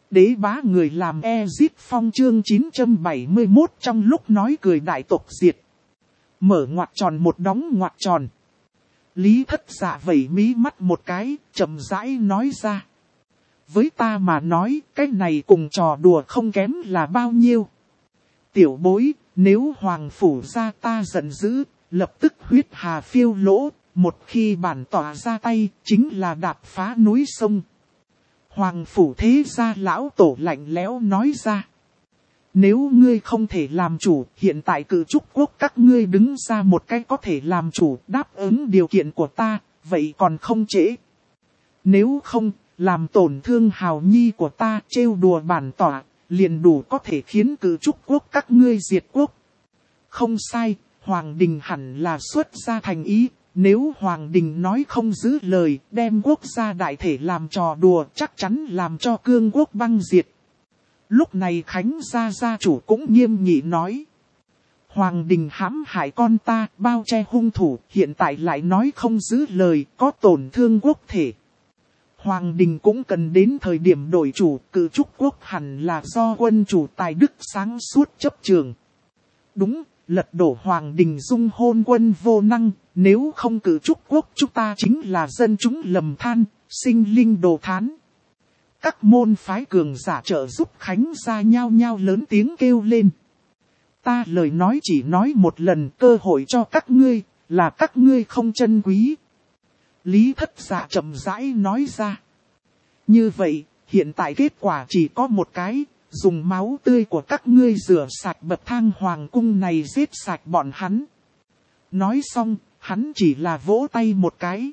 Đế bá người làm Ezit Phong chương 971 trong lúc nói cười đại tộc diệt. Mở ngoặc tròn một đóng ngoặc tròn. Lý Thất Dạ vẩy mí mắt một cái, chậm rãi nói ra. Với ta mà nói, cái này cùng trò đùa không kém là bao nhiêu. Tiểu bối, nếu hoàng phủ ra ta giận dữ, lập tức huyết hà phiêu lỗ, một khi bản tỏa ra tay, chính là đạp phá núi sông. Hoàng phủ thế gia lão tổ lạnh lẽo nói ra. Nếu ngươi không thể làm chủ, hiện tại cự trúc quốc các ngươi đứng ra một cái có thể làm chủ, đáp ứng điều kiện của ta, vậy còn không trễ. Nếu không, làm tổn thương hào nhi của ta, trêu đùa bản tỏa, liền đủ có thể khiến cự trúc quốc các ngươi diệt quốc. Không sai, Hoàng đình hẳn là xuất ra thành ý. Nếu Hoàng đình nói không giữ lời, đem quốc gia đại thể làm trò đùa, chắc chắn làm cho cương quốc băng diệt. Lúc này Khánh gia chủ cũng nghiêm nghị nói. Hoàng đình hãm hại con ta, bao che hung thủ, hiện tại lại nói không giữ lời, có tổn thương quốc thể. Hoàng đình cũng cần đến thời điểm đổi chủ, cự trúc quốc hẳn là do quân chủ tài đức sáng suốt chấp trường. Đúng, lật đổ Hoàng đình dung hôn quân vô năng, nếu không cự trúc quốc chúng ta chính là dân chúng lầm than, sinh linh đồ thán. Các môn phái cường giả trợ giúp Khánh gia nhao nhao lớn tiếng kêu lên. Ta lời nói chỉ nói một lần, cơ hội cho các ngươi, là các ngươi không trân quý. Lý Thất Dạ chậm rãi nói ra. Như vậy, hiện tại kết quả chỉ có một cái, dùng máu tươi của các ngươi rửa sạch bậc thang hoàng cung này giết sạch bọn hắn. Nói xong, hắn chỉ là vỗ tay một cái.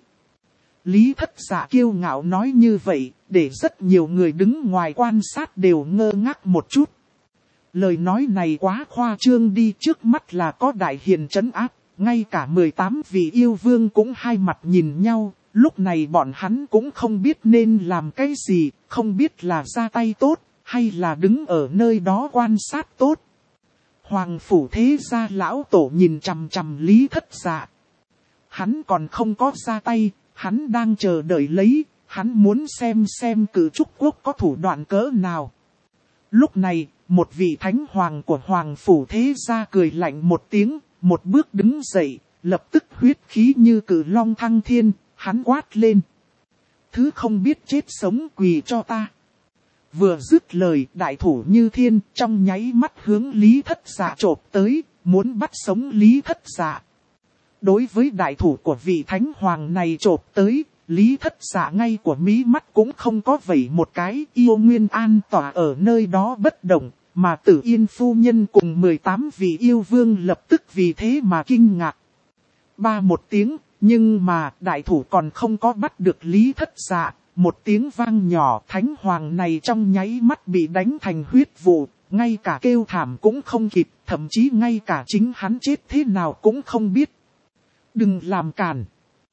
Lý Thất Dạ kiêu ngạo nói như vậy, để rất nhiều người đứng ngoài quan sát đều ngơ ngác một chút. Lời nói này quá khoa trương đi, trước mắt là có đại hiền trấn áp, ngay cả 18 vị yêu vương cũng hai mặt nhìn nhau, lúc này bọn hắn cũng không biết nên làm cái gì, không biết là ra tay tốt, hay là đứng ở nơi đó quan sát tốt. Hoàng phủ thế gia lão tổ nhìn chằm chằm Lý Thất Dạ. Hắn còn không có ra tay, hắn đang chờ đợi lấy, hắn muốn xem cự trúc quốc có thủ đoạn cỡ nào. Lúc này, một vị thánh hoàng của Hoàng phủ thế gia cười lạnh một tiếng, một bước đứng dậy, lập tức huyết khí như cự long thăng thiên, hắn quát lên. Thứ không biết chết sống quỳ cho ta. Vừa dứt lời, đại thủ như thiên, trong nháy mắt hướng Lý Thất Dạ chộp tới, muốn bắt sống Lý Thất Dạ. Đối với đại thủ của vị thánh hoàng này chộp tới, Lý Thất Dạ ngay của mí mắt cũng không có vẩy một cái, yêu nguyên an tỏa ở nơi đó bất động, mà Tử Yên phu nhân cùng 18 vị yêu vương lập tức vì thế mà kinh ngạc. Ba một tiếng, nhưng mà đại thủ còn không có bắt được Lý Thất Dạ, một tiếng vang nhỏ, thánh hoàng này trong nháy mắt bị đánh thành huyết vụ, ngay cả kêu thảm cũng không kịp, thậm chí ngay cả chính hắn chết thế nào cũng không biết. Đừng làm cản.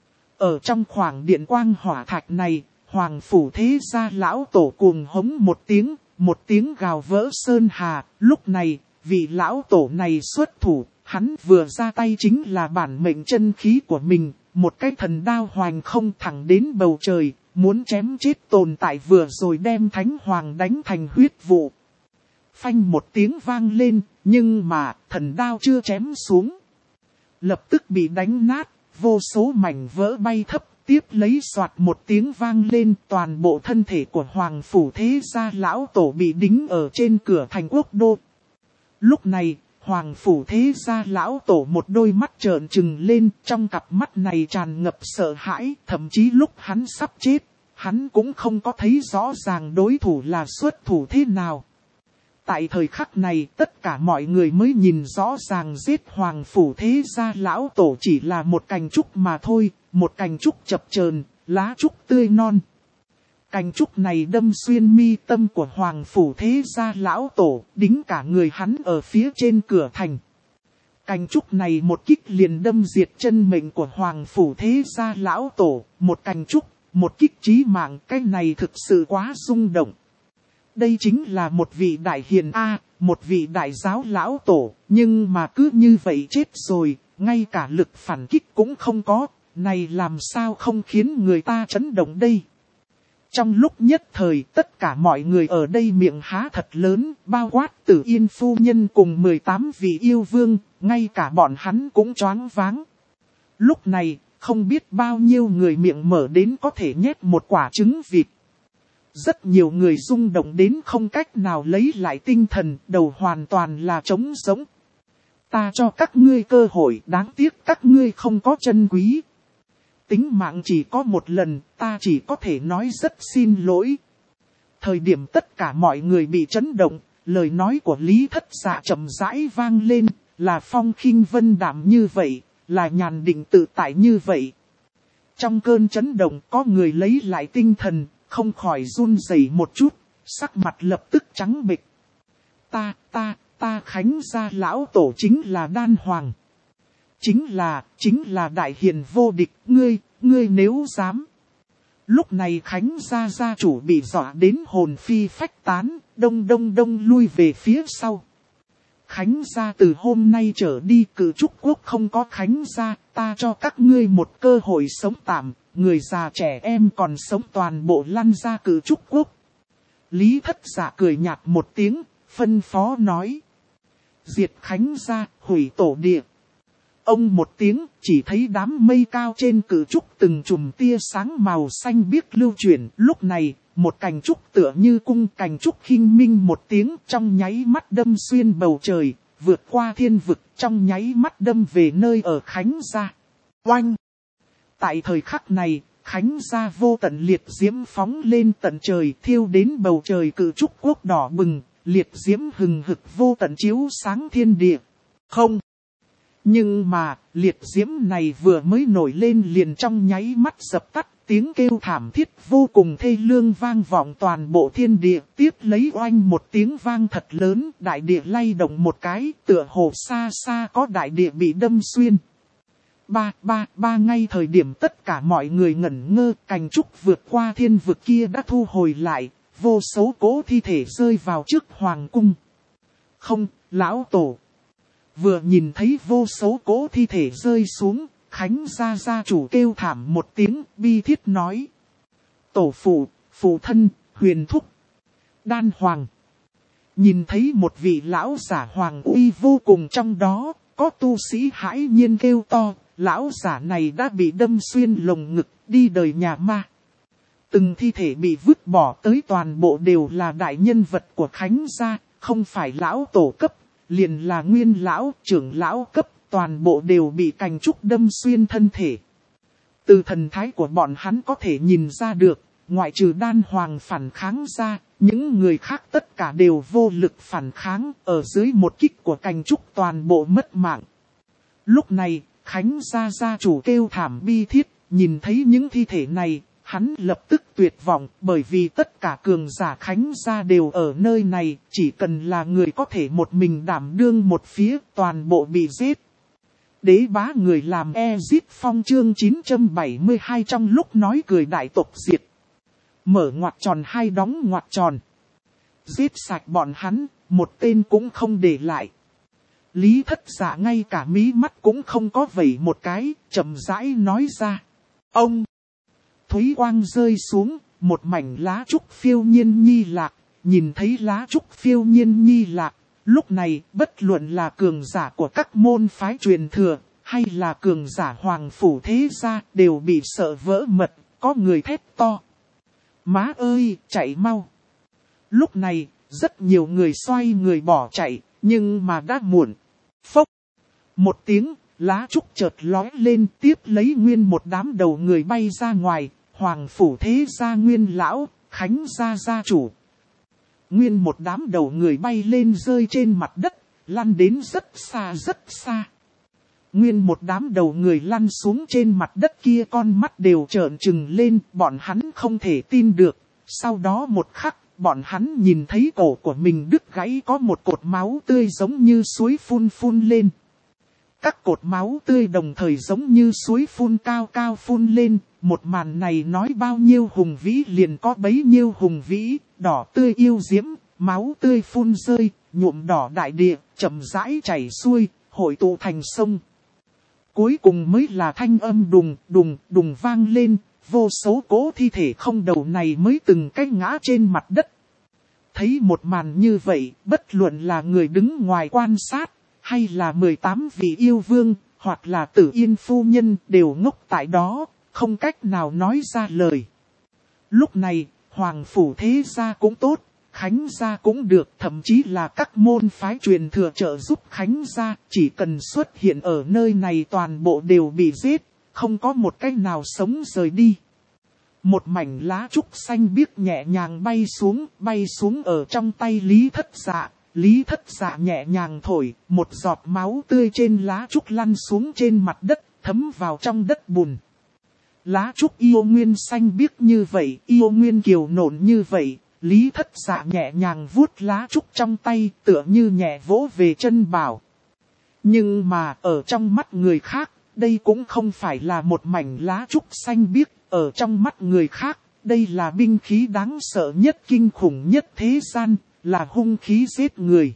Ở trong khoảng điện quang hỏa thạch này, Hoàng phủ thế gia lão tổ cuồng hống một tiếng gào vỡ sơn hà. Lúc này, vị lão tổ này xuất thủ, hắn vừa ra tay chính là bản mệnh chân khí của mình, một cái thần đao hoành không thẳng đến bầu trời, muốn chém chết tồn tại vừa rồi đem thánh hoàng đánh thành huyết vụ. Phanh một tiếng vang lên, nhưng mà thần đao chưa chém xuống. Lập tức bị đánh nát, vô số mảnh vỡ bay thấp, tiếp lấy soạt một tiếng vang lên, toàn bộ thân thể của Hoàng phủ thế gia lão tổ bị đính ở trên cửa thành quốc đô. Lúc này, Hoàng phủ thế gia lão tổ một đôi mắt trợn trừng lên, trong cặp mắt này tràn ngập sợ hãi, thậm chí lúc hắn sắp chết, hắn cũng không có thấy rõ ràng đối thủ là xuất thủ thế nào. Tại thời khắc này, tất cả mọi người mới nhìn rõ ràng giết Hoàng phủ thế gia lão tổ chỉ là một cành trúc mà thôi, một cành trúc chập chờn, lá trúc tươi non. Cành trúc này đâm xuyên mi tâm của Hoàng phủ thế gia lão tổ, đính cả người hắn ở phía trên cửa thành. Cành trúc này một kích liền đâm diệt chân mệnh của Hoàng phủ thế gia lão tổ, một cành trúc, một kích chí mạng, cái này thực sự quá rung động. Đây chính là một vị đại hiền A, một vị đại giáo lão tổ, nhưng mà cứ như vậy chết rồi, ngay cả lực phản kích cũng không có, này làm sao không khiến người ta chấn động đây. Trong lúc nhất thời tất cả mọi người ở đây miệng há thật lớn, bao quát Tử Yên phu nhân cùng 18 vị yêu vương, ngay cả bọn hắn cũng choáng váng. Lúc này, không biết bao nhiêu người miệng mở đến có thể nhét một quả trứng vịt. Rất nhiều người rung động đến không cách nào lấy lại tinh thần, đầu hoàn toàn là trống rỗng. Ta cho các ngươi cơ hội, đáng tiếc các ngươi không có trân quý. Tính mạng chỉ có một lần, ta chỉ có thể nói rất xin lỗi. Thời điểm tất cả mọi người bị chấn động, lời nói của Lý Thất Dạ chậm rãi vang lên, là phong khinh vân đạm như vậy, là nhàn định tự tại như vậy. Trong cơn chấn động có người lấy lại tinh thần, không khỏi run rẩy một chút, sắc mặt lập tức trắng bệch. Ta Khánh gia lão tổ chính là Đan Hoàng. Chính là đại hiền vô địch, ngươi nếu dám. Lúc này Khánh gia gia chủ bị dọa đến hồn phi phách tán, đông lui về phía sau. Khánh gia từ hôm nay trở đi cử trúc quốc không có Khánh gia, ta cho các ngươi một cơ hội sống tạm, người già trẻ em còn sống toàn bộ lăn ra cử trúc quốc. Lý Thất Dạ cười nhạt một tiếng, phân phó nói. Diệt Khánh gia, hủy tổ địa. Ông một tiếng, chỉ thấy đám mây cao trên cử trúc từng chùm tia sáng màu xanh biếc lưu chuyển. Lúc này, một cành trúc tựa như cung cành trúc khinh minh một tiếng trong nháy mắt đâm xuyên bầu trời, vượt qua thiên vực trong nháy mắt đâm về nơi ở Khánh gia. Oanh! Tại thời khắc này, Khánh gia vô tận liệt diễm phóng lên tận trời thiêu đến bầu trời cử trúc quốc đỏ bừng, liệt diễm hừng hực vô tận chiếu sáng thiên địa. Không! Nhưng mà, liệt diễm này vừa mới nổi lên liền trong nháy mắt dập tắt, tiếng kêu thảm thiết vô cùng thê lương vang vọng toàn bộ thiên địa, tiếp lấy oanh một tiếng vang thật lớn, đại địa lay động một cái, tựa hồ xa xa có đại địa bị đâm xuyên. Ba ngay thời điểm tất cả mọi người ngẩn ngơ, cành trúc vượt qua thiên vực kia đã thu hồi lại, vô số cỗ thi thể rơi vào trước hoàng cung. Không, lão tổ. Vừa nhìn thấy vô số cỗ thi thể rơi xuống, Khánh gia gia chủ kêu thảm một tiếng, bi thiết nói. Tổ phụ, phụ thân, huyền thúc, Đan Hoàng. Nhìn thấy một vị lão giả hoàng uy vô cùng trong đó, có tu sĩ hãi nhiên kêu to, lão giả này đã bị đâm xuyên lồng ngực, đi đời nhà ma. Từng thi thể bị vứt bỏ tới toàn bộ đều là đại nhân vật của Khánh gia, không phải lão tổ cấp, liền là nguyên lão, trưởng lão cấp, toàn bộ đều bị cành trúc đâm xuyên thân thể. Từ thần thái của bọn hắn có thể nhìn ra được, ngoại trừ Đan Hoàng phản kháng ra, những người khác tất cả đều vô lực phản kháng, ở dưới một kích của cành trúc toàn bộ mất mạng. Lúc này, Khánh gia gia chủ kêu thảm bi thiết, nhìn thấy những thi thể này, hắn lập tức tuyệt vọng, bởi vì tất cả cường giả Khánh gia đều ở nơi này, chỉ cần là người có thể một mình đảm đương một phía, toàn bộ bị giết. Đế bá người làm Ezit Phong chương 972 trong lúc nói cười đại tộc diệt. Mở ngoặc tròn hai đóng ngoặc tròn. Giết sạch bọn hắn, một tên cũng không để lại. Lý Thất Dạ ngay cả mí mắt cũng không có vẩy một cái, chậm rãi nói ra. Ông! Thúy quang rơi xuống, một mảnh lá trúc phiêu nhiên nhi lạc, nhìn thấy lá trúc phiêu nhiên nhi lạc. Lúc này, bất luận là cường giả của các môn phái truyền thừa, hay là cường giả hoàng phủ thế gia, đều bị sợ vỡ mật, có người thét to. Má ơi, chạy mau! Lúc này, rất nhiều người xoay người bỏ chạy, nhưng mà đã muộn. Phốc! Một tiếng, lá trúc chợt lói lên tiếp lấy nguyên một đám đầu người bay ra ngoài, hoàng phủ thế gia nguyên lão, Khánh gia gia chủ. Nguyên một đám đầu người bay lên rơi trên mặt đất, lăn đến rất xa rất xa. Nguyên một đám đầu người lăn xuống trên mặt đất kia con mắt đều trợn trừng lên, bọn hắn không thể tin được. Sau đó một khắc, bọn hắn nhìn thấy cổ của mình đứt gãy có một cột máu tươi giống như suối phun lên. Các cột máu tươi đồng thời giống như suối phun cao cao phun lên, một màn này nói bao nhiêu hùng vĩ liền có bấy nhiêu hùng vĩ, đỏ tươi yêu diễm, máu tươi phun rơi, nhuộm đỏ đại địa, chậm rãi chảy xuôi, hội tụ thành sông. Cuối cùng mới là thanh âm đùng vang lên, vô số cố thi thể không đầu này mới từng cái ngã trên mặt đất. Thấy một màn như vậy, bất luận là người đứng ngoài quan sát, hay là 18 vị yêu vương, hoặc là Tử Yên phu nhân đều ngốc tại đó, không cách nào nói ra lời. Lúc này, Hoàng phủ thế gia cũng tốt, Khánh gia cũng được, thậm chí là các môn phái truyền thừa trợ giúp Khánh gia, chỉ cần xuất hiện ở nơi này toàn bộ đều bị giết, không có một cách nào sống rời đi. Một mảnh lá trúc xanh biếc nhẹ nhàng bay xuống ở trong tay Lý Thất Dạ. Lý Thất Dạ nhẹ nhàng thổi, một giọt máu tươi trên lá trúc lăn xuống trên mặt đất, thấm vào trong đất bùn. Lá trúc yêu nguyên xanh biếc như vậy, yêu nguyên kiều nộn như vậy, Lý Thất Dạ nhẹ nhàng vuốt lá trúc trong tay, tựa như nhẹ vỗ về chân bảo. Nhưng mà ở trong mắt người khác, đây cũng không phải là một mảnh lá trúc xanh biếc, ở trong mắt người khác, đây là binh khí đáng sợ nhất, kinh khủng nhất thế gian, là hung khí giết người.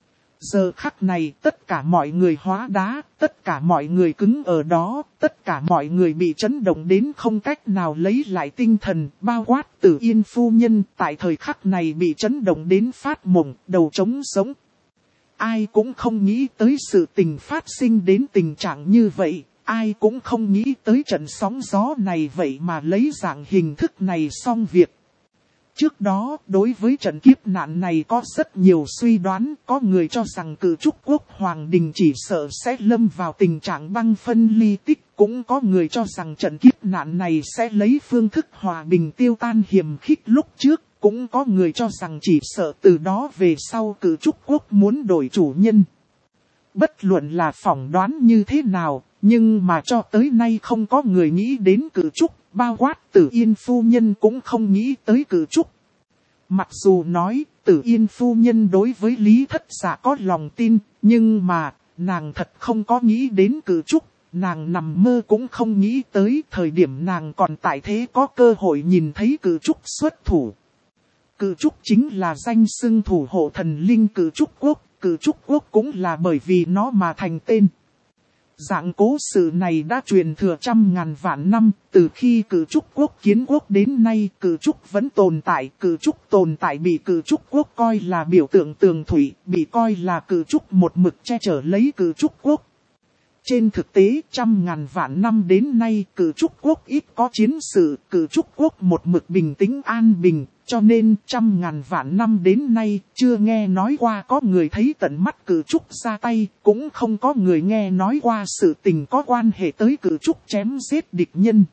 Giờ khắc này tất cả mọi người hóa đá, tất cả mọi người cứng ở đó, tất cả mọi người bị chấn động đến không cách nào lấy lại tinh thần, bao quát Tử Yên phu nhân tại thời khắc này bị chấn động đến phát mộng, đầu trống sống. Ai cũng không nghĩ tới sự tình phát sinh đến tình trạng như vậy, ai cũng không nghĩ tới trận sóng gió này vậy mà lấy dạng hình thức này xong việc. Trước đó, đối với trận kiếp nạn này có rất nhiều suy đoán, có người cho rằng Cử Trúc Quốc Hoàng Đình chỉ sợ sẽ lâm vào tình trạng băng phân ly tích, cũng có người cho rằng trận kiếp nạn này sẽ lấy phương thức hòa bình tiêu tan hiềm khích lúc trước, cũng có người cho rằng chỉ sợ từ đó về sau Cử Trúc Quốc muốn đổi chủ nhân. Bất luận là phỏng đoán như thế nào, nhưng mà cho tới nay không có người nghĩ đến Cử Trúc. Bao quát Tử Yên phu nhân cũng không nghĩ tới Cử Trúc. Mặc dù nói Tử Yên phu nhân đối với Lý Thất Dạ có lòng tin, nhưng mà nàng thật không có nghĩ đến Cử Trúc. Nàng nằm mơ cũng không nghĩ tới thời điểm nàng còn tại thế có cơ hội nhìn thấy Cử Trúc xuất thủ. Cử Trúc chính là danh xưng thủ hộ thần linh Cử Trúc Quốc. Cử Trúc Quốc cũng là bởi vì nó mà thành tên. Dạng cố sự này đã truyền thừa trăm ngàn vạn năm, từ khi Cử Trúc Quốc kiến quốc đến nay, Cử Trúc vẫn tồn tại, Cử Trúc tồn tại bị Cử Trúc Quốc coi là biểu tượng tường thủy, bị coi là Cử Trúc một mực che chở lấy Cử Trúc Quốc. Trên thực tế, trăm ngàn vạn năm đến nay, Cử Trúc Quốc ít có chiến sự, Cử Trúc Quốc một mực bình tĩnh an bình, cho nên trăm ngàn vạn năm đến nay, chưa nghe nói qua có người thấy tận mắt Cử Trúc ra tay, cũng không có người nghe nói qua sự tình có quan hệ tới Cử Trúc chém giết địch nhân.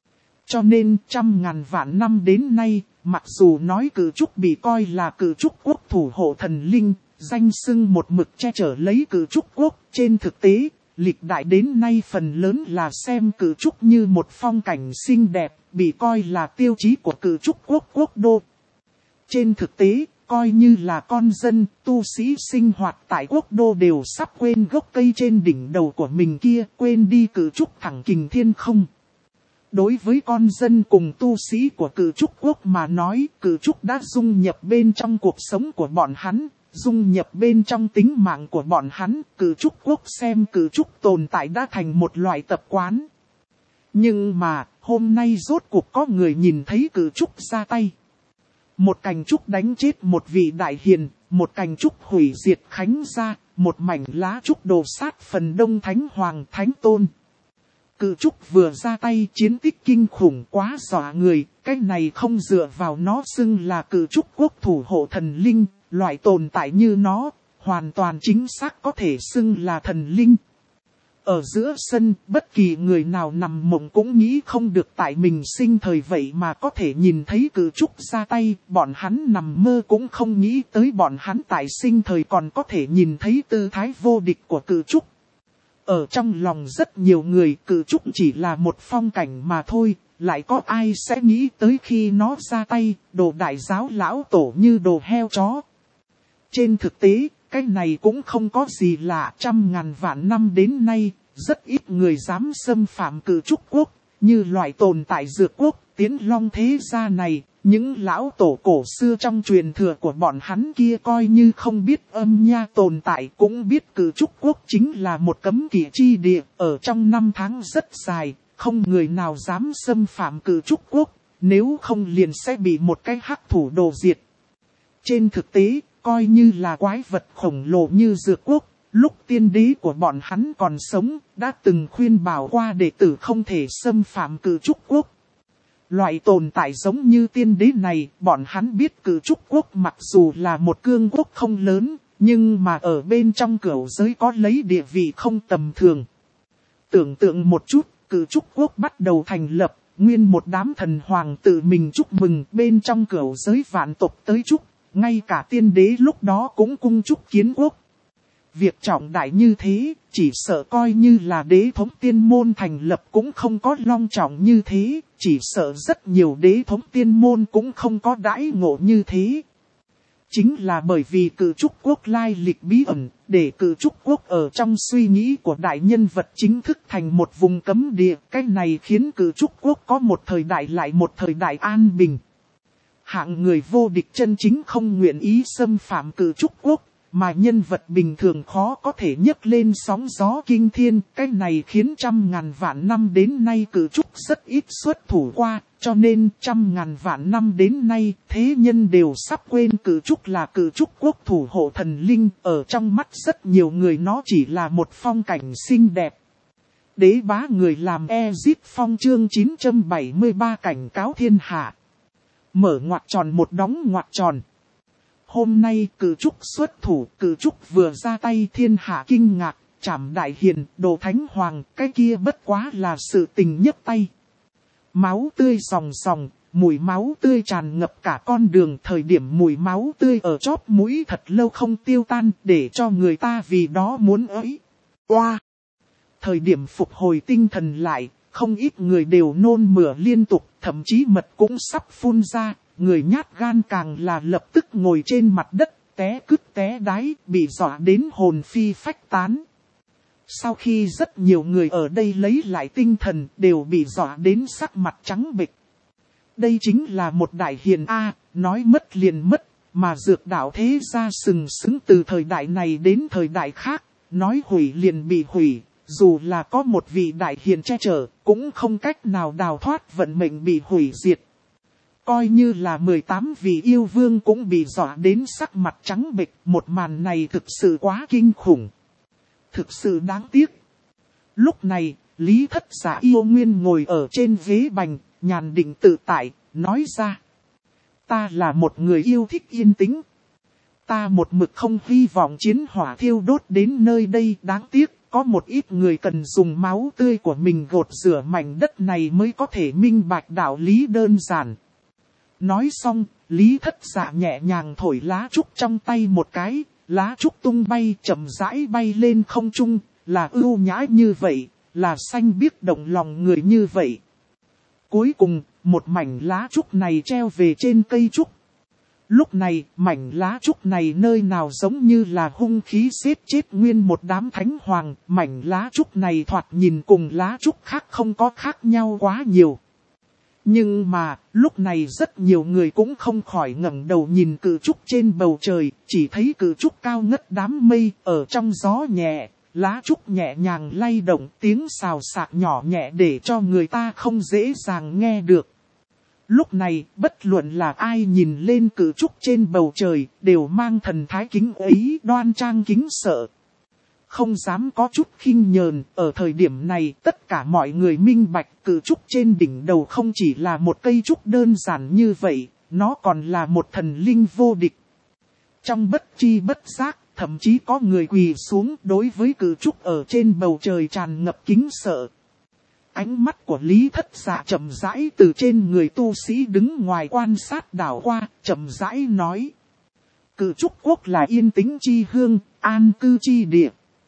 Cho nên, trăm ngàn vạn năm đến nay, mặc dù nói Cử Trúc bị coi là Cử Trúc Quốc thủ hộ thần linh, danh xưng một mực che chở lấy Cử Trúc Quốc, trên thực tế, lịch đại đến nay phần lớn là xem Cử Trúc như một phong cảnh xinh đẹp, bị coi là tiêu chí của Cử Trúc Quốc quốc đô. Trên thực tế, coi như là con dân, tu sĩ sinh hoạt tại quốc đô đều sắp quên gốc cây trên đỉnh đầu của mình kia, quên đi Cử Trúc thẳng kình thiên không. Đối với con dân cùng tu sĩ của Cử Trúc Quốc mà nói, Cử Trúc đã dung nhập bên trong cuộc sống của bọn hắn, dung nhập bên trong tính mạng của bọn hắn, Cử Trúc Quốc xem Cử Trúc tồn tại đã thành một loại tập quán. Nhưng mà, hôm nay rốt cuộc có người nhìn thấy Cử Trúc ra tay. Một cành trúc đánh chết một vị đại hiền, một cành trúc hủy diệt Khánh gia, một mảnh lá trúc đổ sát phần đông thánh hoàng thánh tôn. Cử Trúc vừa ra tay chiến tích kinh khủng quá dọa người, cái này không dựa vào nó xưng là Cử Trúc Quốc thủ hộ thần linh, loại tồn tại như nó, hoàn toàn chính xác có thể xưng là thần linh. Ở giữa sân, bất kỳ người nào nằm mộng cũng nghĩ không được tại mình sinh thời vậy mà có thể nhìn thấy Cử Trúc ra tay, bọn hắn nằm mơ cũng không nghĩ tới bọn hắn tại sinh thời còn có thể nhìn thấy tư thái vô địch của Cử Trúc. Ở trong lòng rất nhiều người Cử Trúc chỉ là một phong cảnh mà thôi, lại có ai sẽ nghĩ tới khi nó ra tay, đồ đại giáo lão tổ như đồ heo chó. Trên thực tế, cái này cũng không có gì lạ, trăm ngàn vạn năm đến nay, rất ít người dám xâm phạm Cử Trúc Quốc, như loại tồn tại Dược Quốc, Tiến Long thế gia này, những lão tổ cổ xưa trong truyền thừa của bọn hắn kia coi như không biết âm nha tồn tại cũng biết Cử Trúc Quốc chính là một cấm kỵ chi địa, ở trong năm tháng rất dài, không người nào dám xâm phạm Cử Trúc Quốc, nếu không liền sẽ bị một cái hắc thủ đồ diệt. Trên thực tế, coi như là quái vật khổng lồ như Dược Quốc, lúc tiên đế của bọn hắn còn sống, đã từng khuyên bảo qua đệ tử không thể xâm phạm Cử Trúc Quốc. Loại tồn tại giống như tiên đế này, bọn hắn biết Cử Trúc Quốc mặc dù là một cương quốc không lớn, nhưng mà ở bên trong cửu giới có lấy địa vị không tầm thường. Tưởng tượng một chút, Cử Trúc Quốc bắt đầu thành lập, nguyên một đám thần hoàng tự mình chúc mừng, bên trong cửu giới vạn tộc tới chúc, ngay cả tiên đế lúc đó cũng cung chúc kiến quốc. Việc trọng đại như thế, chỉ sợ coi như là đế thống tiên môn thành lập cũng không có long trọng như thế, chỉ sợ rất nhiều đế thống tiên môn cũng không có đãi ngộ như thế. Chính là bởi vì Cử Trúc Quốc lai lịch bí ẩn, để Cử Trúc Quốc ở trong suy nghĩ của đại nhân vật chính thức thành một vùng cấm địa, cái này khiến Cử Trúc Quốc có một thời đại lại một thời đại an bình. Hạng người vô địch chân chính không nguyện ý xâm phạm Cử Trúc Quốc, mà nhân vật bình thường khó có thể nhấc lên sóng gió kinh thiên, cái này khiến trăm ngàn vạn năm đến nay Cử Trúc rất ít xuất thủ qua, cho nên trăm ngàn vạn năm đến nay thế nhân đều sắp quên Cử Trúc là Cử Trúc Quốc thủ hộ thần linh, ở trong mắt rất nhiều người nó chỉ là một phong cảnh xinh đẹp. Đế bá người làm Ezit Phong chương 973 cảnh cáo thiên hạ. Mở ngoặc tròn một đóng ngoặc tròn. Hôm nay Cử Trúc xuất thủ, Cử Trúc vừa ra tay thiên hạ kinh ngạc, trảm đại hiền, đồ thánh hoàng, cái kia bất quá là sự tình nhấc tay. Máu tươi sòng sòng, mùi máu tươi tràn ngập cả con đường, thời điểm mùi máu tươi ở chóp mũi thật lâu không tiêu tan, để cho người ta vì đó muốn ới. Oa! Thời điểm phục hồi tinh thần lại, không ít người đều nôn mửa liên tục, thậm chí mật cũng sắp phun ra. Người nhát gan càng là lập tức ngồi trên mặt đất, té cứt té đái, bị dọa đến hồn phi phách tán. Sau khi rất nhiều người ở đây lấy lại tinh thần, đều bị dọa đến sắc mặt trắng bệch. Đây chính là một đại hiền A, nói mất liền mất, mà dược đạo thế gia sừng sững từ thời đại này đến thời đại khác, nói hủy liền bị hủy, dù là có một vị đại hiền che chở, cũng không cách nào đào thoát vận mệnh bị hủy diệt. Coi như là 18 vị yêu vương cũng bị dọa đến sắc mặt trắng bệch, một màn này thực sự quá kinh khủng. Thực sự đáng tiếc. Lúc này, Lý Thất Giả yêu nguyên ngồi ở trên ghế bành, nhàn định tự tại, nói ra. Ta là một người yêu thích yên tĩnh. Ta một mực không hy vọng chiến hỏa thiêu đốt đến nơi đây, đáng tiếc. Có một ít người cần dùng máu tươi của mình gột rửa mảnh đất này mới có thể minh bạch đạo lý đơn giản. Nói xong, Lý Thất Giả nhẹ nhàng thổi lá trúc trong tay một cái, lá trúc tung bay chậm rãi bay lên không trung, là ưu nhã như vậy, là xanh biếc động lòng người như vậy. Cuối cùng, một mảnh lá trúc này treo về trên cây trúc. Lúc này, mảnh lá trúc này nơi nào giống như là hung khí giết chết nguyên một đám thánh hoàng, mảnh lá trúc này thoạt nhìn cùng lá trúc khác không có khác nhau quá nhiều. Nhưng mà, lúc này rất nhiều người cũng không khỏi ngẩng đầu nhìn Cử Trúc trên bầu trời, chỉ thấy Cử Trúc cao ngất đám mây, ở trong gió nhẹ, lá trúc nhẹ nhàng lay động, tiếng xào xạc nhỏ nhẹ để cho người ta không dễ dàng nghe được. Lúc này, bất luận là ai nhìn lên Cử Trúc trên bầu trời, đều mang thần thái kính ấy đoan trang kính sợ. Không dám có chút khinh nhờn, ở thời điểm này tất cả mọi người minh bạch Cử Trúc trên đỉnh đầu không chỉ là một cây trúc đơn giản như vậy, nó còn là một thần linh vô địch. Trong bất tri bất giác, thậm chí có người quỳ xuống đối với Cử Trúc ở trên bầu trời tràn ngập kính sợ. Ánh mắt của Lý Thất Giả chậm rãi từ trên người tu sĩ đứng ngoài quan sát đảo qua, chậm rãi nói. Cử Trúc Quốc là yên tĩnh chi hương, an cư chi địa.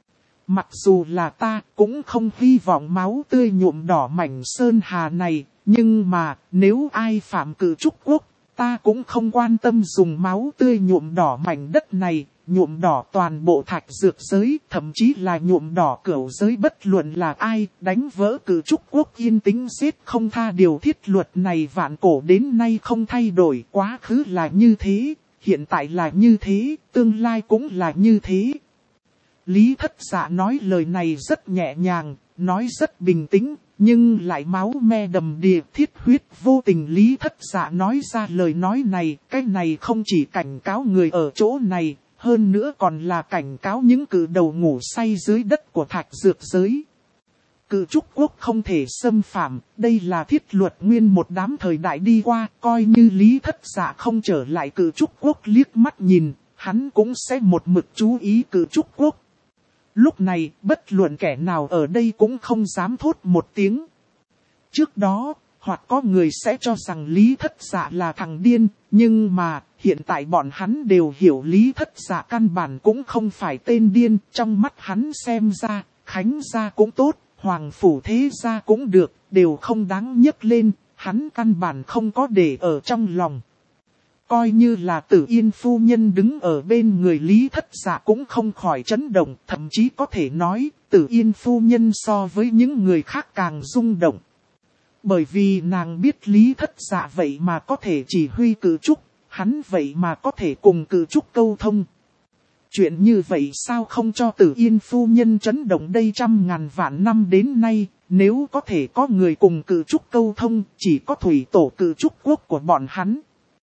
Mặc dù là ta cũng không hy vọng máu tươi nhuộm đỏ mảnh sơn hà này, nhưng mà nếu ai phạm Cử Trúc Quốc, ta cũng không quan tâm dùng máu tươi nhuộm đỏ mảnh đất này, nhuộm đỏ toàn bộ thạch dược giới, thậm chí là nhuộm đỏ cửu giới, bất luận là ai, đánh vỡ Cử Trúc Quốc yên tĩnh giết không tha. Điều thiết luật này vạn cổ đến nay không thay đổi, quá khứ là như thế, hiện tại là như thế, tương lai cũng là như thế. Lý Thất Giả nói lời này rất nhẹ nhàng, nói rất bình tĩnh, nhưng lại máu me đầm đìa, thiết huyết vô tình. Lý Thất Dạ nói ra lời nói này, cái này không chỉ cảnh cáo người ở chỗ này, hơn nữa còn là cảnh cáo những cự đầu ngủ say dưới đất của Thạch Dược giới. Cự trúc quốc không thể xâm phạm, đây là thiết luật nguyên một đám thời đại đi qua, coi như Lý Thất Dạ không trở lại cự trúc quốc liếc mắt nhìn, hắn cũng sẽ một mực chú ý cự trúc quốc. Lúc này, bất luận kẻ nào ở đây cũng không dám thốt một tiếng. Trước đó, hoặc có người sẽ cho rằng Lý Thất Dạ là thằng điên, nhưng mà, hiện tại bọn hắn đều hiểu Lý Thất Dạ căn bản cũng không phải tên điên, trong mắt hắn xem ra, Khánh gia cũng tốt, Hoàng phủ thế gia cũng được, đều không đáng nhấc lên, hắn căn bản không có để ở trong lòng. Coi như là Tử Yên phu nhân đứng ở bên người Lý Thất Dạ cũng không khỏi chấn động, thậm chí có thể nói, Tử Yên phu nhân so với những người khác càng rung động. Bởi vì nàng biết Lý Thất Dạ vậy mà có thể chỉ huy cự trúc, hắn vậy mà có thể cùng cự trúc câu thông. Chuyện như vậy sao không cho Tử Yên phu nhân chấn động đây, 100.000 vạn năm đến nay, nếu có thể có người cùng cự trúc câu thông, chỉ có thủy tổ cự trúc quốc của bọn hắn.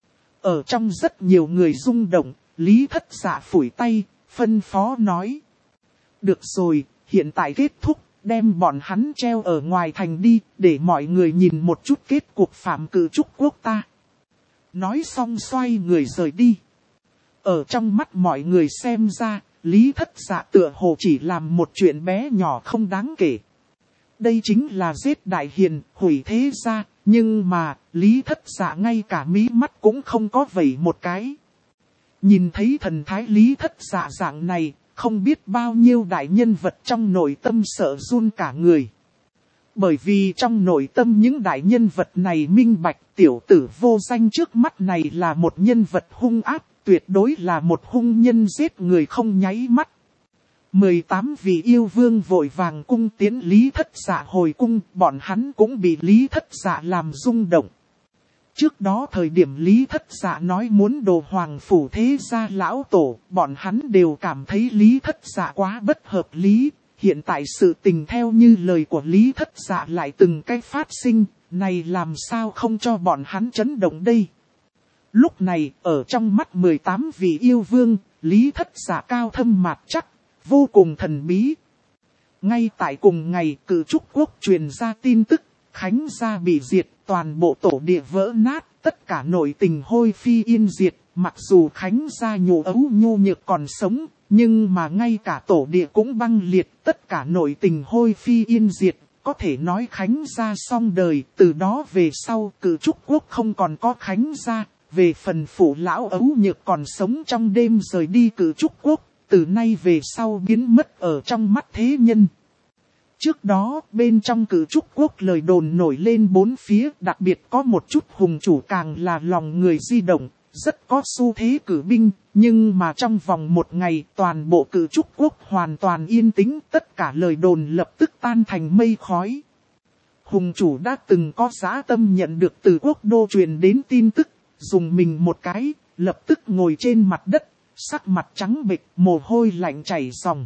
Ở trong rất nhiều người rung động, Lý Thất Dạ phủi tay, phân phó nói. Được rồi, hiện tại kết thúc, đem bọn hắn treo ở ngoài thành đi, để mọi người nhìn một chút kết cuộc phạm cự trúc quốc ta. Nói xong xoay người rời đi. Ở trong mắt mọi người xem ra, Lý Thất Dạ tựa hồ chỉ làm một chuyện bé nhỏ không đáng kể. Đây chính là giết đại hiền, hủy thế gia, nhưng mà, Lý Thất Dạ ngay cả mí mắt cũng không có vẩy một cái. Nhìn thấy thần thái Lý Thất Dạ dạng này, không biết bao nhiêu đại nhân vật trong nội tâm sợ run cả người. Bởi vì trong nội tâm những đại nhân vật này minh bạch, tiểu tử vô danh trước mắt này là một nhân vật hung ác, tuyệt đối là một hung nhân giết người không nháy mắt. 18 vị yêu vương vội vàng cung tiến Lý Thất Dạ hồi cung, bọn hắn cũng bị Lý Thất Dạ làm rung động. Trước đó thời điểm Lý Thất Dạ nói muốn đồ Hoàng phủ thế gia lão tổ, bọn hắn đều cảm thấy Lý Thất Dạ quá bất hợp lý. Hiện tại sự tình theo như lời của Lý Thất Dạ lại từng cái phát sinh, này làm sao không cho bọn hắn chấn động đây. Lúc này, ở trong mắt 18 vị yêu vương, Lý Thất Dạ cao thâm mạt chắc, vô cùng thần bí. Ngay tại cùng ngày, cự trúc quốc truyền ra tin tức, Khánh gia bị diệt, toàn bộ tổ địa vỡ nát, tất cả nội tình hôi phi yên diệt. Mặc dù Khánh gia nhũ ấu nhu nhược còn sống, nhưng mà ngay cả tổ địa cũng băng liệt, tất cả nội tình hôi phi yên diệt. Có thể nói Khánh gia xong đời, từ đó về sau cự trúc quốc không còn có Khánh gia. Về phần phụ lão ấu nhược còn sống trong đêm rời đi cự trúc quốc, từ nay về sau biến mất ở trong mắt thế nhân. Trước đó, bên trong cự trúc quốc lời đồn nổi lên bốn phía, đặc biệt có một chút hùng chủ càng là lòng người di động, rất có xu thế cử binh, nhưng mà trong vòng một ngày toàn bộ cự trúc quốc hoàn toàn yên tĩnh, tất cả lời đồn lập tức tan thành mây khói. Hùng chủ đã từng có dã tâm nhận được từ quốc đô truyền đến tin tức, dùng mình một cái, lập tức ngồi trên mặt đất, sắc mặt trắng bệch, mồ hôi lạnh chảy ròng.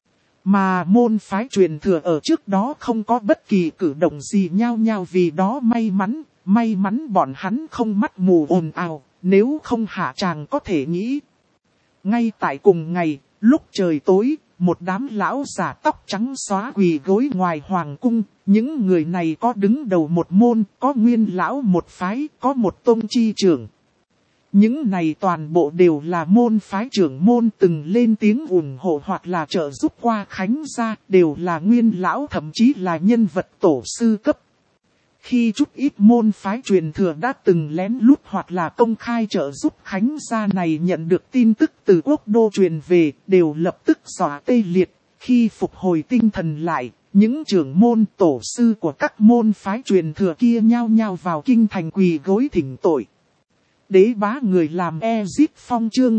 Mà môn phái truyền thừa ở trước đó không có bất kỳ cử động gì nhao nhao vì đó may mắn bọn hắn không mắt mù ồn ào, nếu không hạ chàng có thể nghĩ. Ngay tại cùng ngày, lúc trời tối, một đám lão giả tóc trắng xóa quỳ gối ngoài hoàng cung, những người này có đứng đầu một môn, có nguyên lão một phái, có một tông chi trưởng. Những này toàn bộ đều là môn phái trưởng môn từng lên tiếng ủng hộ hoặc là trợ giúp qua Khánh gia, đều là nguyên lão thậm chí là nhân vật tổ sư cấp. Khi chút ít môn phái truyền thừa đã từng lén lút hoặc là công khai trợ giúp Khánh gia này nhận được tin tức từ quốc đô truyền về, đều lập tức xóa tê liệt. Khi phục hồi tinh thần lại, những trưởng môn tổ sư của các môn phái truyền thừa kia nhao nhao vào kinh thành quỳ gối thỉnh tội. Đế bá người làm Ezip Phong chương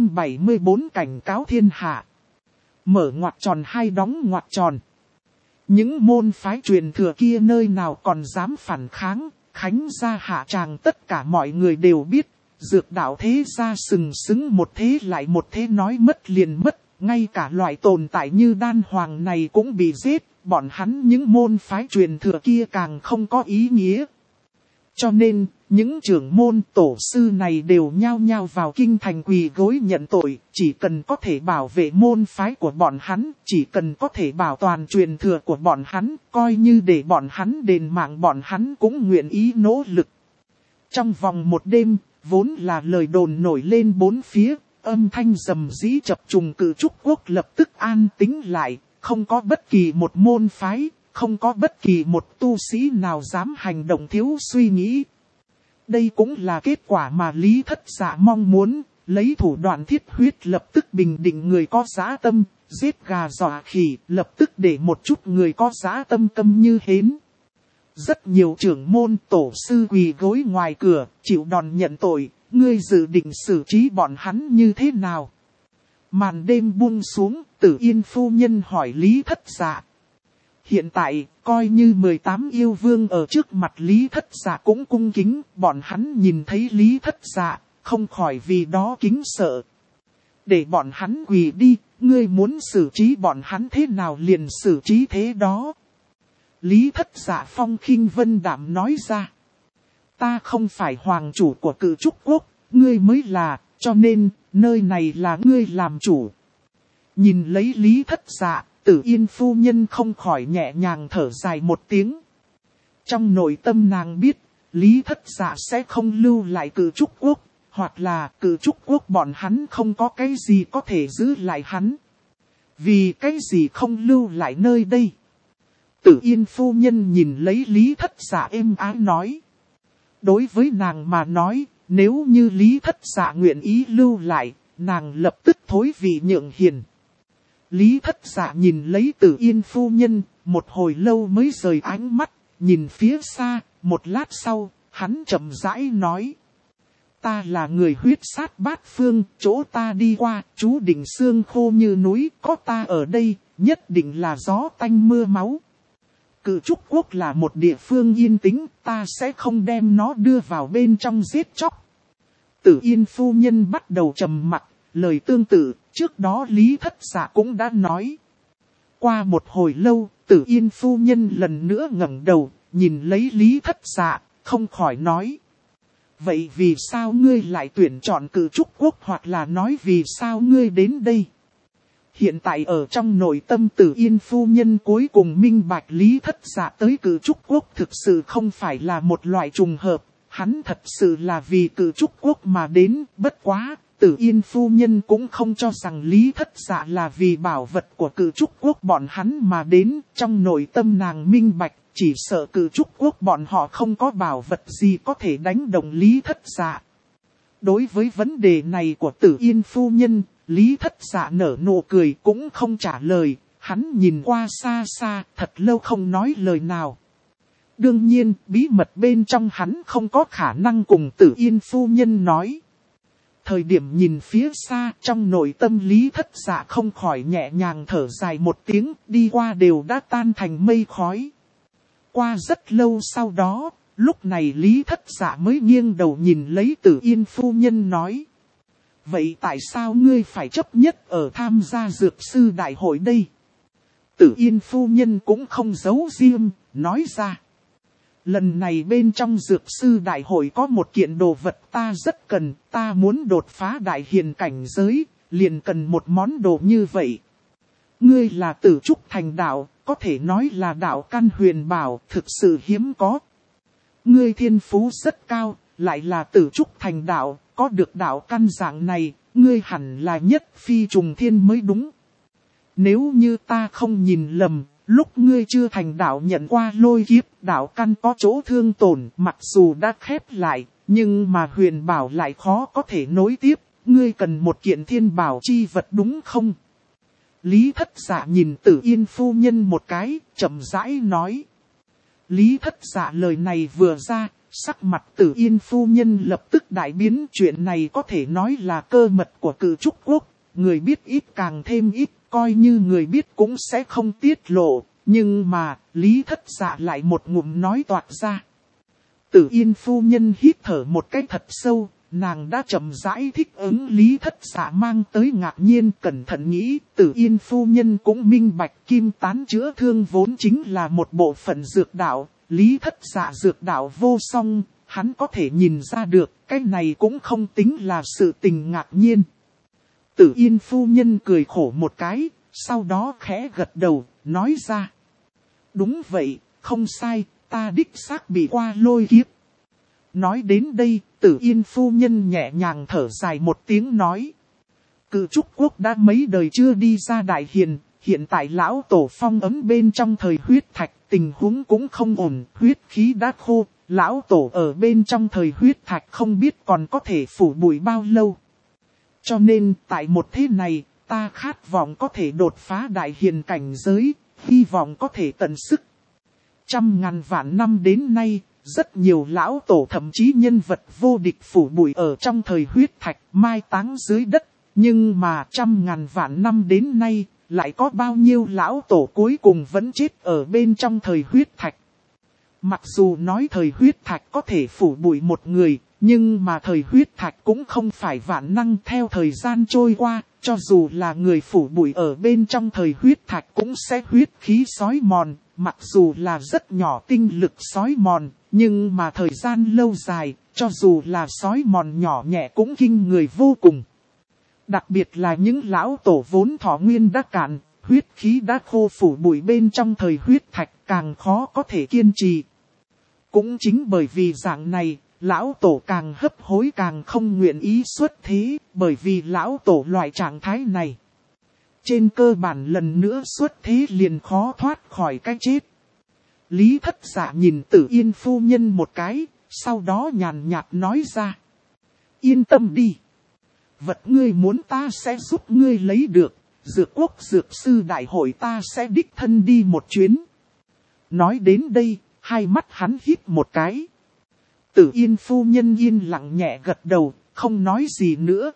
974 cảnh cáo thiên hạ. Mở ngoặc tròn hai đóng ngoặc tròn. Những môn phái truyền thừa kia nơi nào còn dám phản kháng, Khánh gia hạ tràng tất cả mọi người đều biết. Dược đạo thế gia sừng sững một thế lại một thế nói mất liền mất, ngay cả loại tồn tại như đan hoàng này cũng bị giết. bọn hắn những môn phái truyền thừa kia càng không có ý nghĩa. Cho nên, những trưởng môn tổ sư này đều nhao nhao vào kinh thành quỳ gối nhận tội, chỉ cần có thể bảo vệ môn phái của bọn hắn, chỉ cần có thể bảo toàn truyền thừa của bọn hắn, coi như để bọn hắn đền mạng bọn hắn cũng nguyện ý nỗ lực. Trong vòng một đêm, vốn là lời đồn nổi lên bốn phía, âm thanh rầm rĩ chập trùng Cự Trúc Quốc lập tức an tĩnh lại, không có bất kỳ một môn phái, không có bất kỳ một tu sĩ nào dám hành động thiếu suy nghĩ. Đây cũng là kết quả mà Lý Thất Dạ mong muốn, lấy thủ đoạn thiết huyết lập tức bình định người có dã tâm, giết gà dọa khỉ, lập tức để một chút người có dã tâm câm như hến. Rất nhiều trưởng môn tổ sư quỳ gối ngoài cửa, chịu đòn nhận tội, ngươi dự định xử trí bọn hắn như thế nào? Màn đêm buông xuống, Tử Yên phu nhân hỏi Lý Thất Dạ. Hiện tại, coi như 18 yêu vương ở trước mặt Lý Thất Dạ cũng cung kính, bọn hắn nhìn thấy Lý Thất Dạ, không khỏi vì đó kính sợ. Để bọn hắn quỳ đi, ngươi muốn xử trí bọn hắn thế nào liền xử trí thế đó. Lý Thất Dạ phong khinh vân đạm nói ra. Ta không phải hoàng chủ của Cự Trúc Quốc, ngươi mới là, cho nên, nơi này là ngươi làm chủ. Nhìn lấy Lý Thất Dạ, Tử Yên phu nhân không khỏi nhẹ nhàng thở dài một tiếng. Trong nội tâm nàng biết, Lý Thất Dạ sẽ không lưu lại Cự Trúc Quốc, hoặc là Cự Trúc Quốc bọn hắn không có cái gì có thể giữ lại hắn. Vì cái gì không lưu lại nơi đây? Tử Yên phu nhân nhìn lấy Lý Thất Dạ êm ái nói. Đối với nàng mà nói, nếu như Lý Thất Dạ nguyện ý lưu lại, nàng lập tức thối vị nhượng hiền. Lý Thất Dạ nhìn lấy Tử Yên phu nhân, một hồi lâu mới rời ánh mắt, nhìn phía xa, một lát sau, hắn chậm rãi nói. Ta là người huyết sát bát phương, chỗ ta đi qua, chú định xương khô như núi, có ta ở đây, nhất định là gió tanh mưa máu. Cự Trúc Quốc là một địa phương yên tĩnh, ta sẽ không đem nó đưa vào bên trong giết chóc. Tử Yên phu nhân bắt đầu trầm mặc, lời tương tự, trước đó Lý Thất Dạ cũng đã nói. Qua một hồi lâu, Tử Yên phu nhân lần nữa ngẩng đầu, nhìn lấy Lý Thất Dạ, không khỏi nói. Vậy vì sao ngươi lại tuyển chọn Cự Trúc Quốc hoặc là nói vì sao ngươi đến đây? Hiện tại ở trong nội tâm Tử Yên phu nhân cuối cùng minh bạch Lý Thất Dạ tới Cự Trúc Quốc thực sự không phải là một loại trùng hợp, hắn thật sự là vì Cự Trúc Quốc mà đến, bất quá, Tử Yên phu nhân cũng không cho rằng Lý Thất Dạ là vì bảo vật của Cự Trúc Quốc bọn hắn mà đến, trong nội tâm nàng minh bạch, chỉ sợ Cự Trúc Quốc bọn họ không có bảo vật gì có thể đánh động Lý Thất Dạ. Đối với vấn đề này của Tử Yên phu nhân, Lý Thất Dạ nở nụ cười cũng không trả lời, hắn nhìn qua xa xa, thật lâu không nói lời nào. Đương nhiên, bí mật bên trong hắn không có khả năng cùng Tử Yên phu nhân nói. Thời điểm nhìn phía xa, trong nội tâm Lý Thất Dạ không khỏi nhẹ nhàng thở dài một tiếng, đi qua đều đã tan thành mây khói. Qua rất lâu sau đó, lúc này Lý Thất Dạ mới nghiêng đầu nhìn lấy Tử Yên phu nhân nói. Vậy tại sao ngươi phải chấp nhất ở tham gia dược sư đại hội đây? Tử Yên phu nhân cũng không giấu riêng, nói ra. Lần này bên trong dược sư đại hội có một kiện đồ vật ta rất cần, ta muốn đột phá đại hiền cảnh giới, liền cần một món đồ như vậy. Ngươi là Tử Trúc Thành đạo, có thể nói là đạo căn huyền bảo, thực sự hiếm có. Ngươi thiên phú rất cao, lại là Tử Trúc Thành đạo, có được đạo căn dạng này, ngươi hẳn là nhất phi trùng thiên mới đúng. Nếu như ta không nhìn lầm, lúc ngươi chưa thành đạo nhận qua lôi kiếp, đạo căn có chỗ thương tổn, mặc dù đã khép lại, nhưng mà huyền bảo lại khó có thể nối tiếp, ngươi cần một kiện thiên bảo chi vật đúng không? Lý Thất Dạ nhìn Tử Yên phu nhân một cái, chậm rãi nói. Lý Thất Dạ lời này vừa ra, sắc mặt Tử Yên phu nhân lập tức đại biến, chuyện này có thể nói là cơ mật của Cự Trúc Quốc, người biết ít càng thêm ít, coi như người biết cũng sẽ không tiết lộ, nhưng mà, Lý Thất Dạ lại một ngụm nói toạc ra. Tử Yên phu nhân hít thở một cái thật sâu, nàng đã chậm rãi thích ứng Lý Thất Dạ mang tới ngạc nhiên, cẩn thận nghĩ, Tử Yên phu nhân cũng minh bạch kim tán chữa thương vốn chính là một bộ phận dược đạo, Lý Thất Dạ dược đạo vô song, hắn có thể nhìn ra được, cái này cũng không tính là sự tình ngạc nhiên. Tử Yên phu nhân cười khổ một cái, sau đó khẽ gật đầu, nói ra. Đúng vậy, không sai, ta đích xác bị qua lôi kiếp. Nói đến đây, Tử Yên phu nhân nhẹ nhàng thở dài một tiếng nói. Cự Trúc Quốc đã mấy đời chưa đi ra đại hiền, hiện tại lão tổ phong ấm bên trong thời huyết thạch, tình huống cũng không ổn, huyết khí đã khô, lão tổ ở bên trong thời huyết thạch không biết còn có thể phủ bụi bao lâu. Cho nên, tại một thế này, ta khát vọng có thể đột phá đại hiền cảnh giới, hy vọng có thể tận sức. 100.000 vạn năm đến nay, rất nhiều lão tổ thậm chí nhân vật vô địch phủ bụi ở trong thời huyết thạch, mai táng dưới đất. Nhưng mà 100.000 vạn năm đến nay, lại có bao nhiêu lão tổ cuối cùng vẫn chết ở bên trong thời huyết thạch. Mặc dù nói thời huyết thạch có thể phủ bụi một người, nhưng mà thời huyết thạch cũng không phải vạn năng. Theo thời gian trôi qua, cho dù là người phủ bụi ở bên trong thời huyết thạch cũng sẽ huyết khí xói mòn. Mặc dù là rất nhỏ tinh lực xói mòn, nhưng mà thời gian lâu dài, cho dù là xói mòn nhỏ nhẹ cũng kinh người vô cùng. Đặc biệt là những lão tổ vốn thọ nguyên đã cạn, huyết khí đã khô phủ bụi bên trong thời huyết thạch càng khó có thể kiên trì. Cũng chính bởi vì dạng này, lão tổ càng hấp hối càng không nguyện ý xuất thế, bởi vì lão tổ loại trạng thái này. Trên cơ bản lần nữa xuất thế liền khó thoát khỏi cái chết. Lý Thất Dạ nhìn Tử Yên phu nhân một cái, sau đó nhàn nhạt nói ra. Yên tâm đi. Vật ngươi muốn ta sẽ giúp ngươi lấy được, Dược Quốc Dược Sư Đại hội ta sẽ đích thân đi một chuyến. Nói đến đây, hai mắt hắn hít một cái. Tử Yên phu nhân yên lặng nhẹ gật đầu, không nói gì nữa.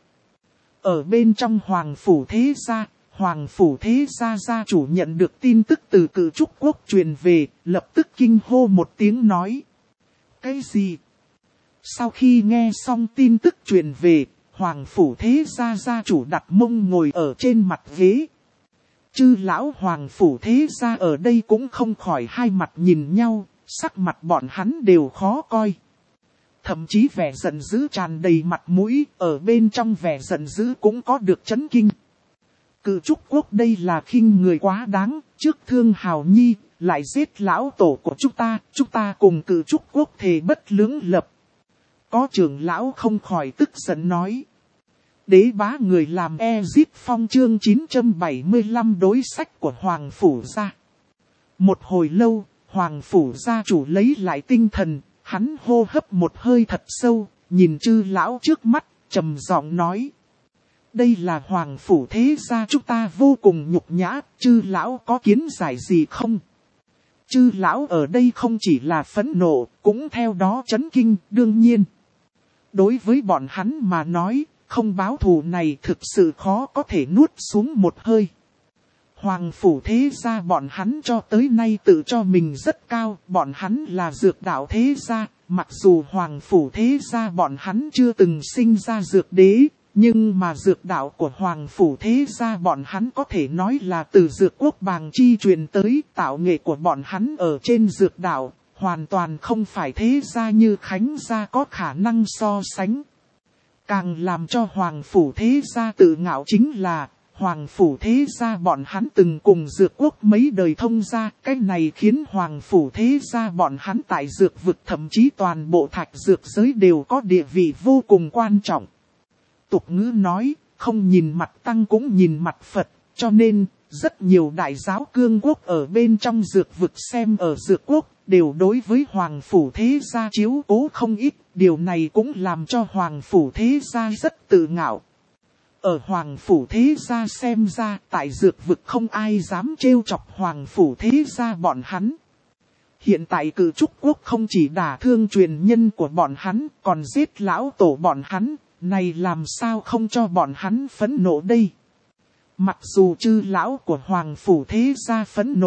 Ở bên trong Hoàng Phủ Thế Gia, Hoàng Phủ Thế Gia gia chủ nhận được tin tức từ Cự Trúc Quốc truyền về, lập tức kinh hô một tiếng nói. Cái gì? Sau khi nghe xong tin tức truyền về, Hoàng Phủ Thế Gia gia chủ đặt mông ngồi ở trên mặt ghế. Chư lão Hoàng Phủ Thế Gia ở đây cũng không khỏi hai mặt nhìn nhau, sắc mặt bọn hắn đều khó coi. Thậm chí vẻ giận dữ tràn đầy mặt mũi, ở bên trong vẻ giận dữ cũng có được chấn kinh. Cự Trúc Quốc đây là khinh người quá đáng, trước thương Hào Nhi, lại giết lão tổ của chúng ta cùng Cự Trúc Quốc thề bất lưỡng lập. Có trưởng lão không khỏi tức giận nói. Đế bá người làm Ezit Phong chương 975 đối sách của Hoàng Phủ gia. Một hồi lâu, Hoàng Phủ gia chủ lấy lại tinh thần, hắn hô hấp một hơi thật sâu, nhìn chư lão trước mắt, trầm giọng nói. Đây là Hoàng Phủ Thế Gia chúng ta vô cùng nhục nhã, chư lão có kiến giải gì không? Chư lão ở đây không chỉ là phẫn nộ, cũng theo đó chấn kinh, đương nhiên. Đối với bọn hắn mà nói, không báo thù này thực sự khó có thể nuốt xuống một hơi. Hoàng Phủ Thế Gia bọn hắn cho tới nay tự cho mình rất cao, bọn hắn là dược đạo thế gia, mặc dù Hoàng Phủ Thế Gia bọn hắn chưa từng sinh ra dược đế, nhưng mà dược đạo của Hoàng Phủ Thế Gia bọn hắn có thể nói là từ dược quốc bàng chi truyền tới, tạo nghệ của bọn hắn ở trên dược đạo, hoàn toàn không phải thế gia như Khánh gia có khả năng so sánh. Càng làm cho Hoàng Phủ Thế Gia tự ngạo chính là, Hoàng Phủ Thế Gia bọn hắn từng cùng dược quốc mấy đời thông gia, cái này khiến Hoàng Phủ Thế Gia bọn hắn tại dược vực thậm chí toàn bộ thạch dược giới đều có địa vị vô cùng quan trọng. Tục ngữ nói, không nhìn mặt tăng cũng nhìn mặt Phật, cho nên, rất nhiều đại giáo cương quốc ở bên trong dược vực xem ở dược quốc, đều đối với Hoàng Phủ Thế Gia chiếu cố không ít, điều này cũng làm cho Hoàng Phủ Thế Gia rất tự ngạo. Ở Hoàng Phủ Thế Gia xem ra, tại dược vực không ai dám trêu chọc Hoàng Phủ Thế Gia bọn hắn. Hiện tại Cự Trúc Quốc không chỉ đả thương truyền nhân của bọn hắn, còn giết lão tổ bọn hắn, này làm sao không cho bọn hắn phẫn nộ đây? Mặc dù chư lão của Hoàng Phủ Thế Gia phẫn nộ,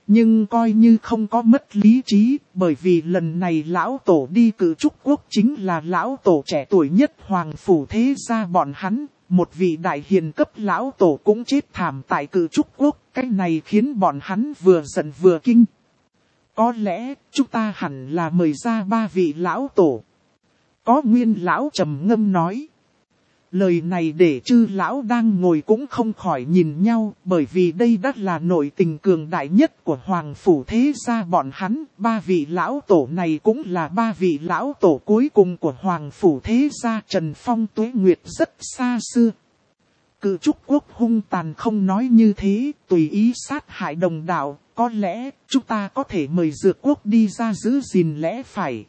Nhưng coi như không có mất lý trí, bởi vì lần này lão tổ đi Cử Trúc Quốc chính là lão tổ trẻ tuổi nhất Hoàng Phủ Thế Gia bọn hắn. Một vị đại hiền cấp lão tổ cũng chết thảm tại Cử Trúc Quốc, cái này khiến bọn hắn vừa giận vừa kinh. Có lẽ, chúng ta hẳn là mời ra 3 vị lão tổ. Có Nguyên lão trầm ngâm nói. Lời này để chư lão đang ngồi cũng không khỏi nhìn nhau, bởi vì đây đã là nội tình cường đại nhất của Hoàng Phủ Thế Gia bọn hắn. 3 vị lão tổ này cũng là 3 vị lão tổ cuối cùng của Hoàng Phủ Thế Gia. Trần Phong tuế nguyệt rất xa xưa. Cử Trúc Quốc hung tàn không nói như thế, tùy ý sát hại đồng đạo, có lẽ chúng ta có thể mời Dược Quốc đi ra giữ gìn lẽ phải.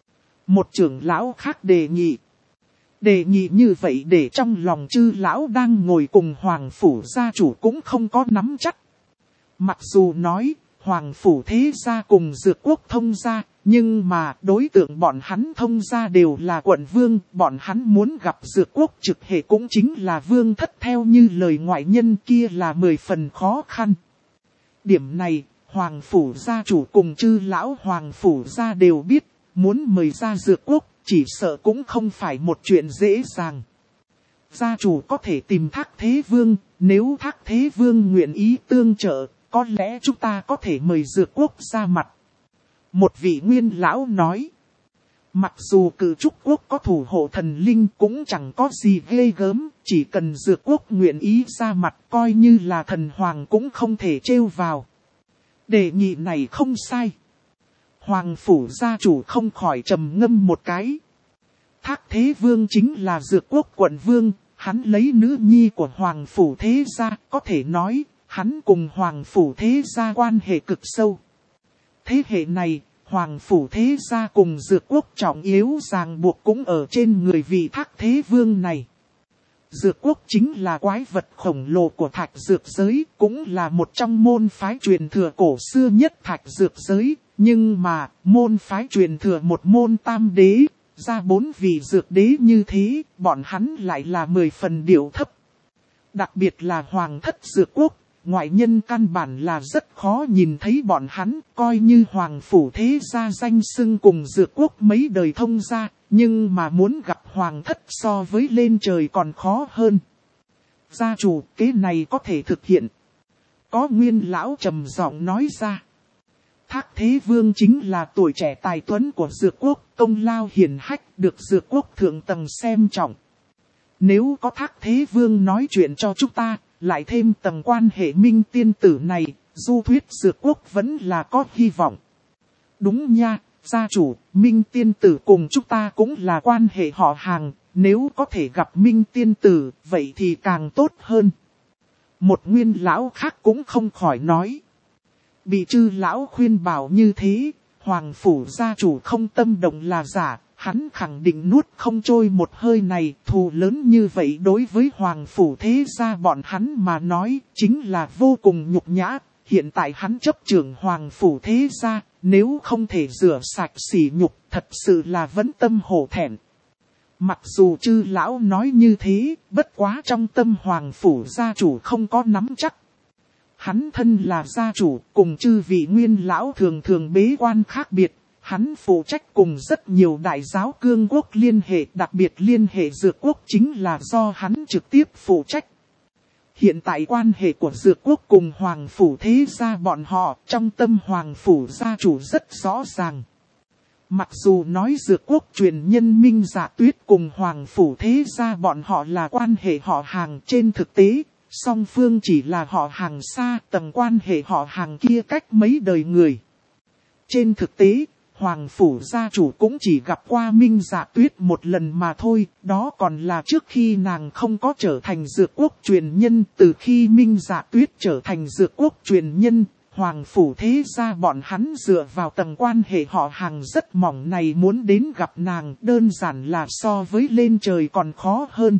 Một trưởng lão khác đề nghị. Đề nghị như vậy để trong lòng chư lão đang ngồi cùng Hoàng Phủ gia chủ cũng không có nắm chắc. Mặc dù nói, Hoàng Phủ Thế Gia cùng Dược Quốc thông gia, nhưng mà đối tượng bọn hắn thông gia đều là quận vương, bọn hắn muốn gặp Dược Quốc trực hệ cũng chính là vương thất theo như lời ngoại nhân kia là 10 phần khó khăn. Điểm này, Hoàng Phủ gia chủ cùng chư lão Hoàng Phủ gia đều biết, muốn mời ra Dược Quốc, chỉ sợ cũng không phải một chuyện dễ dàng. Gia chủ có thể tìm Thác Thế Vương, nếu Thác Thế Vương nguyện ý tương trợ, có lẽ chúng ta có thể mời Dược Quốc ra mặt. Một vị Nguyên lão nói. Mặc dù Cử Trúc Quốc có thủ hộ thần linh cũng chẳng có gì ghê gớm, chỉ cần Dược Quốc nguyện ý ra mặt coi như là thần hoàng cũng không thể trêu vào. Đề nghị này không sai. Hoàng Phủ gia chủ không khỏi trầm ngâm một cái. Thác Thế Vương chính là Dược Quốc quận vương, hắn lấy nữ nhi của Hoàng Phủ Thế Gia, có thể nói, hắn cùng Hoàng Phủ Thế Gia quan hệ cực sâu. Thế hệ này, Hoàng Phủ Thế Gia cùng Dược Quốc trọng yếu ràng buộc cũng ở trên người vị Thác Thế Vương này. Dược Quốc chính là quái vật khổng lồ của thạch dược giới, cũng là một trong môn phái truyền thừa cổ xưa nhất thạch dược giới. Nhưng mà, môn phái truyền thừa một môn tam đế, ra 4 vị dược đế như thế, bọn hắn lại là 10 phần điệu thấp. Đặc biệt là Hoàng thất Dược Quốc, ngoại nhân căn bản là rất khó nhìn thấy bọn hắn, coi như Hoàng Phủ Thế Gia danh xưng cùng Dược Quốc mấy đời thông gia, nhưng mà muốn gặp Hoàng thất so với lên trời còn khó hơn. Gia chủ, kế này có thể thực hiện. Có Nguyên lão trầm giọng nói ra. Thác Thế Vương chính là tuổi trẻ tài tuấn của Dược Quốc, công lao hiển hách được Dược Quốc thượng tầng xem trọng. Nếu có Thác Thế Vương nói chuyện cho chúng ta, lại thêm tầng quan hệ Minh tiên tử này, du thuyết Dược Quốc vẫn là có hy vọng. Đúng nha, gia chủ, Minh tiên tử cùng chúng ta cũng là quan hệ họ hàng, nếu có thể gặp Minh tiên tử, vậy thì càng tốt hơn. Một Nguyên lão khác cũng không khỏi nói. Bị chư lão khuyên bảo như thế, Hoàng Phủ gia chủ không tâm động là giả, hắn khẳng định nuốt không trôi một hơi này. Thù lớn như vậy đối với Hoàng Phủ Thế Gia bọn hắn mà nói chính là vô cùng nhục nhã. Hiện tại hắn chấp trưởng Hoàng Phủ Thế Gia, nếu không thể rửa sạch sỉ nhục thật sự là vẫn tâm hổ thẹn. Mặc dù chư lão nói như thế, bất quá trong tâm Hoàng Phủ gia chủ không có nắm chắc. Hắn thân là gia chủ, cùng chư vị Nguyên lão thường thường bế quan khác biệt, hắn phụ trách cùng rất nhiều đại giáo cương quốc liên hệ, đặc biệt liên hệ Dược Quốc chính là do hắn trực tiếp phụ trách. Hiện tại quan hệ của Dược Quốc cùng Hoàng Phủ Thế Gia bọn họ, trong tâm Hoàng Phủ gia chủ rất rõ ràng. Mặc dù nói Dược Quốc truyền nhân Minh Dạ Tuyết cùng Hoàng Phủ Thế Gia bọn họ là quan hệ họ hàng, trên thực tế, song phương chỉ là họ hàng xa, tầng quan hệ họ hàng kia cách mấy đời người. Trên thực tế, Hoàng Phủ gia chủ cũng chỉ gặp qua Minh Dạ Tuyết một lần mà thôi, đó còn là trước khi nàng không có trở thành Dược Quốc truyền nhân. Từ khi Minh Dạ Tuyết trở thành Dược Quốc truyền nhân, Hoàng Phủ Thế Gia bọn hắn dựa vào tầng quan hệ họ hàng rất mỏng này muốn đến gặp nàng đơn giản là so với lên trời còn khó hơn.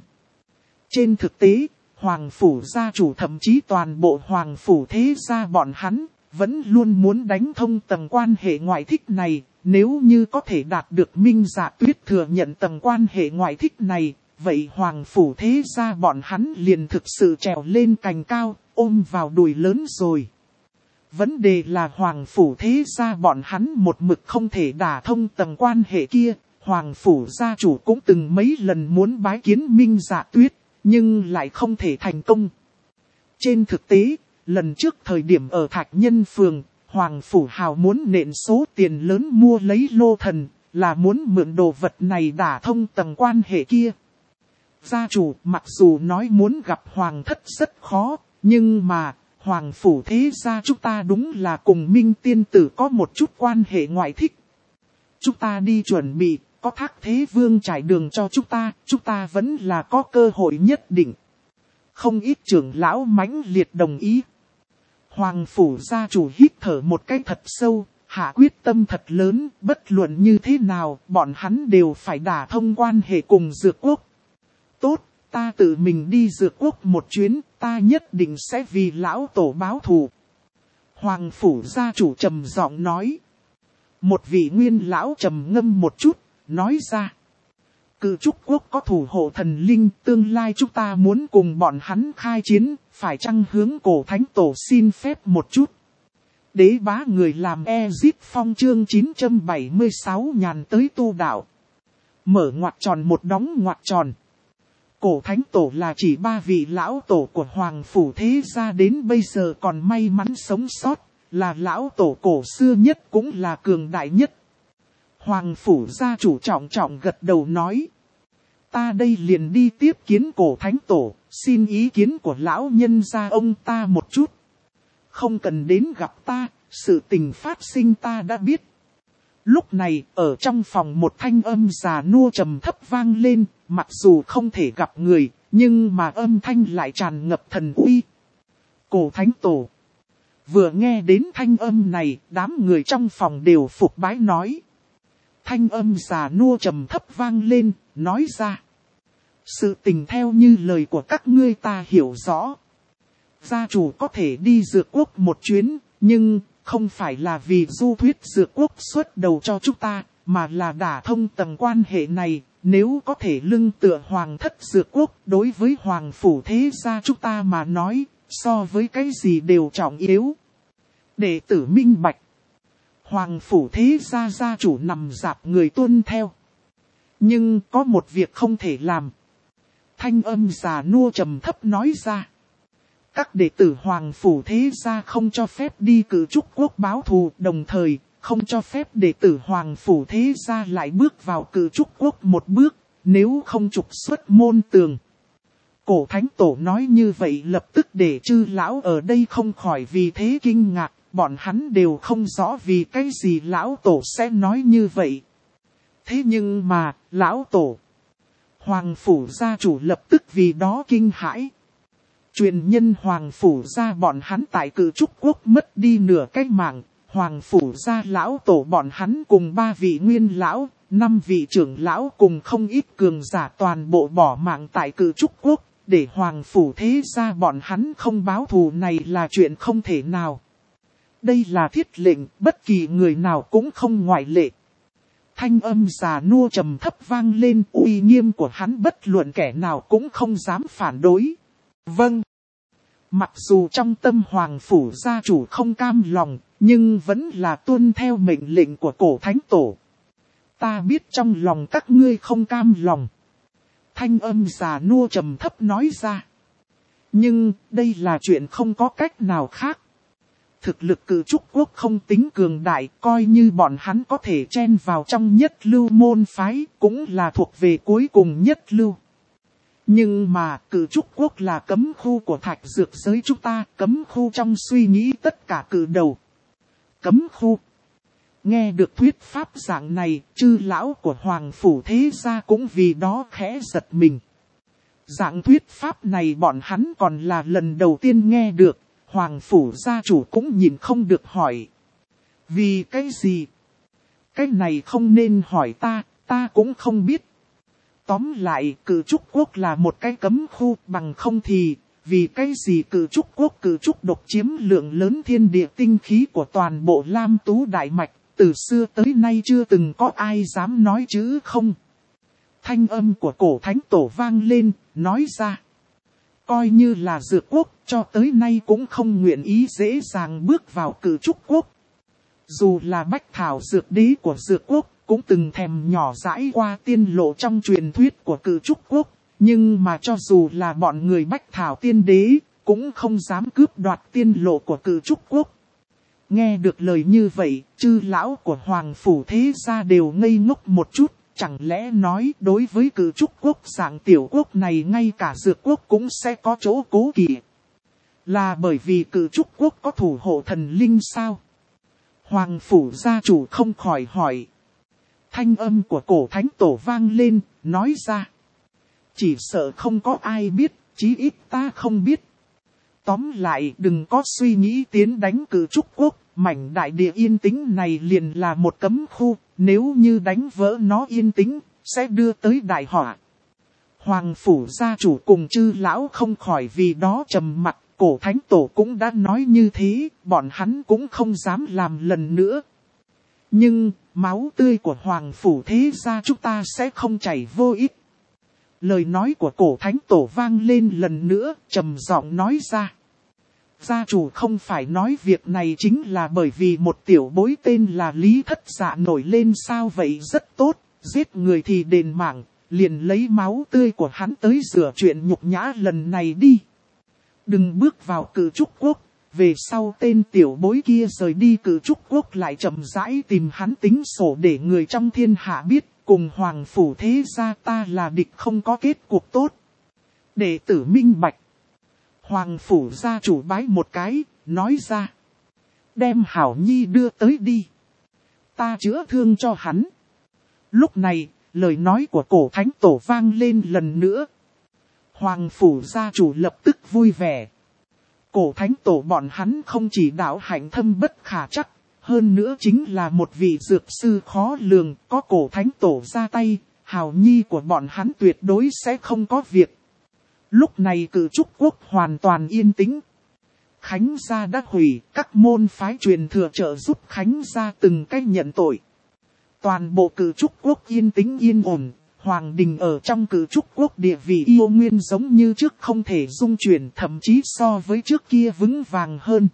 Trên thực tế, Hoàng Phủ gia chủ thậm chí toàn bộ Hoàng Phủ Thế Gia bọn hắn vẫn luôn muốn đánh thông tầng quan hệ ngoại thích này. Nếu như có thể đạt được Minh Dạ Tuyết thừa nhận tầng quan hệ ngoại thích này, vậy Hoàng Phủ Thế Gia bọn hắn liền thực sự trèo lên cành cao, ôm vào đùi lớn rồi. Vấn đề là Hoàng Phủ thế gia bọn hắn một mực không thể đả thông tầng quan hệ kia. Hoàng Phủ gia chủ cũng từng mấy lần muốn bái kiến Minh Dạ Tuyết, nhưng lại không thể thành công. Trên thực tế, lần trước thời điểm ở Thạch Nhân Phường, Hoàng Phủ hào muốn nện số tiền lớn mua lấy lô thần, là muốn mượn đồ vật này đả thông tầng quan hệ kia. Gia chủ mặc dù nói muốn gặp Hoàng thất rất khó, nhưng mà Hoàng Phủ thế gia chúng ta đúng là cùng Minh tiên tử có một chút quan hệ ngoại thích. Chúng ta đi chuẩn bị, có Thác Thế Vương trải đường cho chúng ta vẫn là có cơ hội nhất định. Không ít trưởng lão mãnh liệt đồng ý. Hoàng Phủ gia chủ hít thở một cái thật sâu, hạ quyết tâm thật lớn, bất luận như thế nào, bọn hắn đều phải đả thông quan hệ cùng Dược Quốc. Tốt, ta tự mình đi Dược Quốc một chuyến, ta nhất định sẽ vì lão tổ báo thù. Hoàng Phủ gia chủ trầm giọng nói. Một vị nguyên lão trầm ngâm một chút, nói ra. Cự Trúc Quốc có thủ hộ thần linh, tương lai chúng ta muốn cùng bọn hắn khai chiến, phải chăng hướng cổ thánh tổ xin phép một chút. Đế bá người làm Ezip Phong chương 976 nhàn tới tu đạo. Mở ngoặc tròn một đóng ngoặc tròn. Cổ thánh tổ là chỉ 3 vị lão tổ của Hoàng Phủ thế gia đến bây giờ còn may mắn sống sót, là lão tổ cổ xưa nhất cũng là cường đại nhất. Hoàng Phủ gia chủ trọng trọng gật đầu nói. Ta đây liền đi tiếp kiến cổ thánh tổ, xin ý kiến của lão nhân gia ông ta một chút. Không cần đến gặp ta, sự tình phát sinh ta đã biết. Lúc này, ở trong phòng một thanh âm già nua trầm thấp vang lên, mặc dù không thể gặp người, nhưng mà âm thanh lại tràn ngập thần uy. Cổ thánh tổ. Vừa nghe đến thanh âm này, đám người trong phòng đều phục bái nói. Thanh âm già nua trầm thấp vang lên, nói ra. Sự tình theo như lời của các ngươi ta hiểu rõ. Gia chủ có thể đi Dược Quốc một chuyến, nhưng không phải là vì du thuyết Dược Quốc xuất đầu cho chúng ta, mà là đả thông tầng quan hệ này. Nếu có thể lưng tựa Hoàng thất Dược Quốc đối với Hoàng Phủ thế gia chúng ta mà nói, so với cái gì đều trọng yếu. Đệ tử minh bạch. Hoàng Phủ thế gia gia chủ nằm dạp người tuân theo. Nhưng có một việc không thể làm. Thanh âm già nua trầm thấp nói ra. Các đệ tử Hoàng Phủ thế gia không cho phép đi Cự Trúc Quốc báo thù, đồng thời không cho phép đệ tử Hoàng Phủ thế gia lại bước vào Cự Trúc Quốc một bước, nếu không trục xuất môn tường. Cổ thánh tổ nói như vậy lập tức để chư lão ở đây không khỏi vì thế kinh ngạc, bọn hắn đều không rõ vì cái gì lão tổ sẽ nói như vậy. Thế nhưng mà, lão tổ, Hoàng Phủ gia chủ lập tức vì đó kinh hãi. Truyền nhân Hoàng Phủ gia bọn hắn tại Cự Trúc Quốc mất đi nửa cái mạng, Hoàng Phủ gia lão tổ bọn hắn cùng 3 vị nguyên lão, 5 vị trưởng lão cùng không ít cường giả toàn bộ bỏ mạng tại Cự Trúc Quốc, để Hoàng Phủ thế gia bọn hắn không báo thù này là chuyện không thể nào. Đây là thiết lệnh, bất kỳ người nào cũng không ngoại lệ. Thanh âm già nua trầm thấp vang lên, uy nghiêm của hắn bất luận kẻ nào cũng không dám phản đối. Vâng. Mặc dù trong tâm Hoàng Phủ gia chủ không cam lòng, nhưng vẫn là tuân theo mệnh lệnh của cổ thánh tổ. Ta biết trong lòng các ngươi không cam lòng. Thanh âm già nua trầm thấp nói ra. Nhưng đây là chuyện không có cách nào khác. Thực lực Cự Trúc Quốc không tính cường đại, coi như bọn hắn có thể chen vào trong nhất lưu môn phái, cũng là thuộc về cuối cùng nhất lưu. Nhưng mà Cự Trúc Quốc là cấm khu của thạch dược giới chúng ta, cấm khu trong suy nghĩ tất cả cự đầu. Cấm khu. Nghe được thuyết pháp dạng này, chư lão của Hoàng Phủ thế gia cũng vì đó khẽ giật mình. Dạng thuyết pháp này bọn hắn còn là lần đầu tiên nghe được, Hoàng Phủ gia chủ cũng nhìn không được hỏi. Vì cái gì? Cái này không nên hỏi ta cũng không biết. Tóm lại, Cự Trúc Quốc là một cái cấm khu, bằng không thì, vì cái gì Cự Trúc Quốc Cự Trúc độc chiếm lượng lớn thiên địa tinh khí của toàn bộ Lam Tú Đại Mạch, từ xưa tới nay chưa từng có ai dám nói chứ không. Thanh âm của cổ thánh tổ vang lên, nói ra. Coi như là Dược Quốc, cho tới nay cũng không nguyện ý dễ dàng bước vào Cử Trúc Quốc. Dù là Bách Thảo Dược Đế của Dược Quốc, cũng từng thèm nhỏ dãi qua tiên lộ trong truyền thuyết của Cử Trúc Quốc. Nhưng mà cho dù là bọn người Bách Thảo Tiên Đế, cũng không dám cướp đoạt tiên lộ của Cử Trúc Quốc. Nghe được lời như vậy, chư lão của Hoàng Phủ thế gia đều ngây ngốc một chút. Chẳng lẽ nói đối với Cử Trúc Quốc dạng tiểu quốc này ngay cả Dược Quốc cũng sẽ có chỗ cố kỵ? Là bởi vì Cử Trúc Quốc có thủ hộ thần linh sao? Hoàng Phủ gia chủ không khỏi hỏi. Thanh âm của cổ thánh tổ vang lên, nói ra. Chỉ sợ không có ai biết, chí ít ta không biết. Tóm lại đừng có suy nghĩ tiến đánh Cử Trúc Quốc, mảnh đại địa yên tĩnh này liền là một cấm khu, nếu như đánh vỡ nó yên tĩnh, sẽ đưa tới đại họa. Hoàng Phủ gia chủ cùng chư lão không khỏi vì đó trầm mặt, cổ thánh tổ cũng đã nói như thế, bọn hắn cũng không dám làm lần nữa. Nhưng, máu tươi của Hoàng Phủ thế gia chúng ta sẽ không chảy vô ích. Lời nói của cổ thánh tổ vang lên lần nữa, trầm giọng nói ra. Gia chủ không phải nói việc này chính là bởi vì một tiểu bối tên là Lý Thất Dạ nổi lên sao vậy rất tốt, giết người thì đền mạng, liền lấy máu tươi của hắn tới rửa chuyện nhục nhã lần này đi. Đừng bước vào Cử Trúc Quốc, về sau tên tiểu bối kia rời đi Cử Trúc Quốc lại chậm rãi tìm hắn tính sổ để người trong thiên hạ biết, cùng Hoàng Phủ thế gia ta là địch không có kết cuộc tốt. Đệ tử minh bạch. Hoàng Phủ gia chủ bái một cái, nói ra. Đem Hảo Nhi đưa tới đi. Ta chữa thương cho hắn. Lúc này, lời nói của cổ thánh tổ vang lên lần nữa. Hoàng Phủ gia chủ lập tức vui vẻ. Cổ thánh tổ bọn hắn không chỉ đạo hạnh thâm bất khả trắc, hơn nữa chính là một vị dược sư khó lường, có cổ thánh tổ ra tay, Hảo Nhi của bọn hắn tuyệt đối sẽ không có việc. Lúc này Cử Trúc Quốc hoàn toàn yên tĩnh. Khánh gia đã hủy, các môn phái truyền thừa trợ giúp Khánh gia từng cách nhận tội. Toàn bộ Cử Trúc Quốc yên tĩnh yên ổn, Hoàng đình ở trong Cử Trúc Quốc địa vị yêu nguyên giống như trước không thể dung chuyển, thậm chí so với trước kia vững vàng hơn.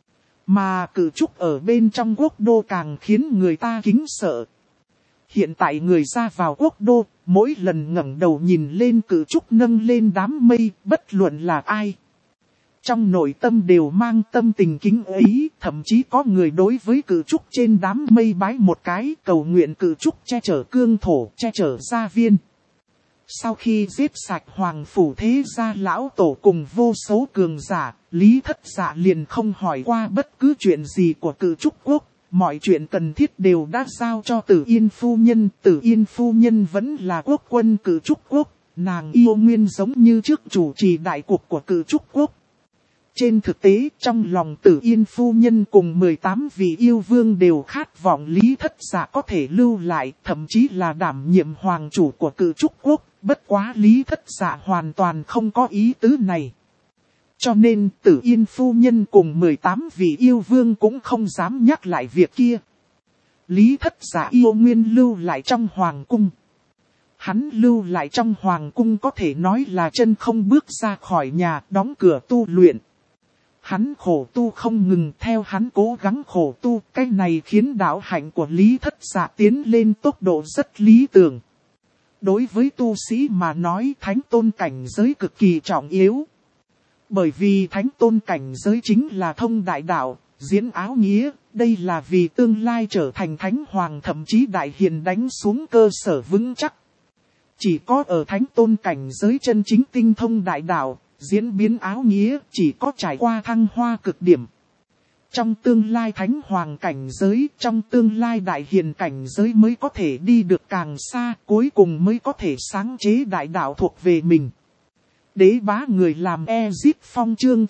Mà Cử Trúc ở bên trong quốc đô càng khiến người ta kính sợ. Hiện tại người ra vào quốc đô, mỗi lần ngẩng đầu nhìn lên Cử Trúc nâng lên đám mây, bất luận là ai. Trong nội tâm đều mang tâm tình kính ấy, thậm chí có người đối với Cử Trúc trên đám mây bái một cái, cầu nguyện Cử Trúc che chở cương thổ, che chở gia viên. Sau khi giết sạch Hoàng Phủ thế gia lão tổ cùng vô số cường giả, Lý Thất Dạ liền không hỏi qua bất cứ chuyện gì của Cử Trúc Quốc. Mọi chuyện cần thiết đều đã giao cho Tử Yên phu nhân. Tử Yên phu nhân vẫn là quốc quân Cử Trúc Quốc. Nàng yêu nguyên giống như trước chủ trì đại cuộc của Cử Trúc Quốc. Trên thực tế, trong lòng Tử Yên phu nhân cùng 18 vị yêu vương đều khát vọng Lý Thất Dạ có thể lưu lại, thậm chí là đảm nhiệm hoàng chủ của Cử Trúc Quốc. Bất quá Lý Thất Dạ hoàn toàn không có ý tứ này. Cho nên Tử Yên phu nhân cùng 18 vị yêu vương cũng không dám nhắc lại việc kia. Lý Thất Dạ yêu nguyên lưu lại trong hoàng cung. Hắn lưu lại trong hoàng cung có thể nói là chân không bước ra khỏi nhà, đóng cửa tu luyện. Hắn khổ tu không ngừng, theo hắn cố gắng khổ tu, cái này khiến đạo hạnh của Lý Thất Dạ tiến lên tốc độ rất lý tưởng. Đối với tu sĩ mà nói, thánh tôn cảnh giới cực kỳ trọng yếu. Bởi vì thánh tôn cảnh giới chính là thông đại đạo, diễn áo nghĩa, đây là vì tương lai trở thành thánh hoàng thậm chí đại hiền đánh xuống cơ sở vững chắc. Chỉ có ở thánh tôn cảnh giới chân chính tinh thông đại đạo, diễn biến áo nghĩa, chỉ có trải qua thăng hoa cực điểm. Trong tương lai thánh hoàng cảnh giới, trong tương lai đại hiền cảnh giới mới có thể đi được càng xa, cuối cùng mới có thể sáng chế đại đạo thuộc về mình. Đế bá người làm Ezip Phong chương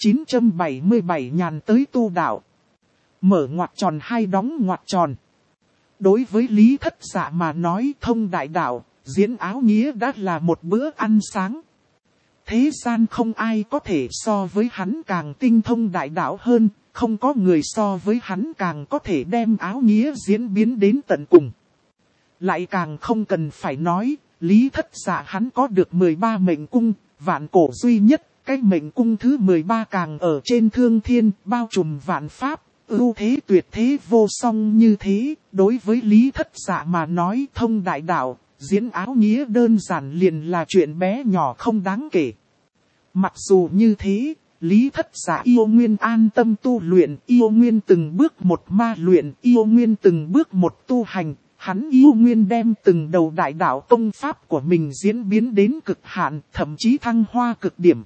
977 nhàn tới tu đạo. Mở ngoặc tròn hay đóng ngoặc tròn. Đối với Lý Thất Dạ mà nói thông đại đạo, diễn áo nghĩa đã là một bữa ăn sáng. Thế gian không ai có thể so với hắn càng tinh thông đại đạo hơn, không có người so với hắn càng có thể đem áo nghĩa diễn biến đến tận cùng. Lại càng không cần phải nói, Lý Thất Dạ hắn có được 13 mệnh cung, vạn cổ duy nhất, cái mệnh cung thứ 13 càng ở trên thương thiên, bao trùm vạn pháp, ưu thế tuyệt thế vô song như thế, đối với Lý Thất Dạ mà nói thông đại đạo, diễn áo nghĩa đơn giản liền là chuyện bé nhỏ không đáng kể. Mặc dù như thế, Lý Thất Dạ yêu nguyên an tâm tu luyện, yêu nguyên từng bước một ma luyện, yêu nguyên từng bước một tu hành, hắn yêu nguyên đem từng đầu đại đạo công pháp của mình diễn biến đến cực hạn, thậm chí thăng hoa cực điểm.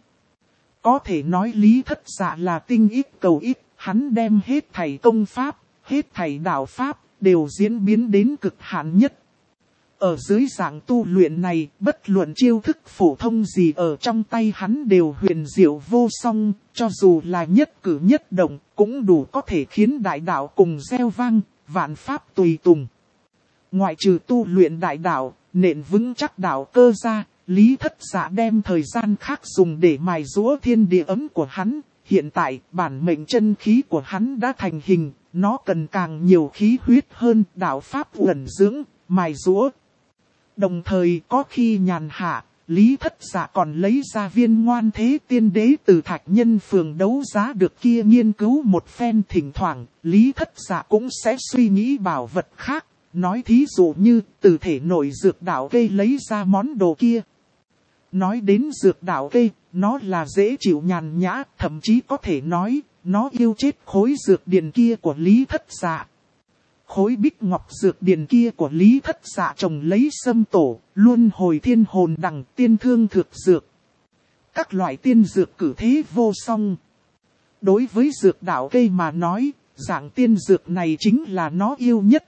Có thể nói Lý Thất Dạ là tinh ít cầu ít, hắn đem hết thảy công pháp, hết thảy đạo pháp, đều diễn biến đến cực hạn nhất. Ở dưới dạng tu luyện này, bất luận chiêu thức phổ thông gì ở trong tay hắn đều huyền diệu vô song, cho dù là nhất cử nhất động, cũng đủ có thể khiến đại đạo cùng reo vang, vạn pháp tùy tùng. Ngoại trừ tu luyện đại đạo, nền vững chắc đạo cơ ra, Lý Thất Dạ đem thời gian khác dùng để mài giũa thiên địa ấm của hắn. Hiện tại, bản mệnh chân khí của hắn đã thành hình, nó cần càng nhiều khí huyết hơn, đạo pháp uẩn dưỡng, mài giũa. Đồng thời có khi nhàn hạ, Lý Thất Dạ còn lấy ra viên Ngoan Thế Tiên Đế từ Thạch Nhân Phường đấu giá được kia nghiên cứu một phen. Thỉnh thoảng, Lý Thất Dạ cũng sẽ suy nghĩ bảo vật khác, nói thí dụ như từ thể nội dược đạo cây lấy ra món đồ kia. Nói đến dược đạo cây, nó là dễ chịu nhàn nhã, thậm chí có thể nói, nó yêu chết khối dược điền kia của Lý Thất Dạ. Khối bích ngọc dược điền kia của Lý Thất Dạ trồng lấy sâm tổ, luôn hồi thiên hồn đằng tiên thương thực dược. Các loại tiên dược cử thế vô song. Đối với dược đạo cây mà nói, dạng tiên dược này chính là nó yêu nhất.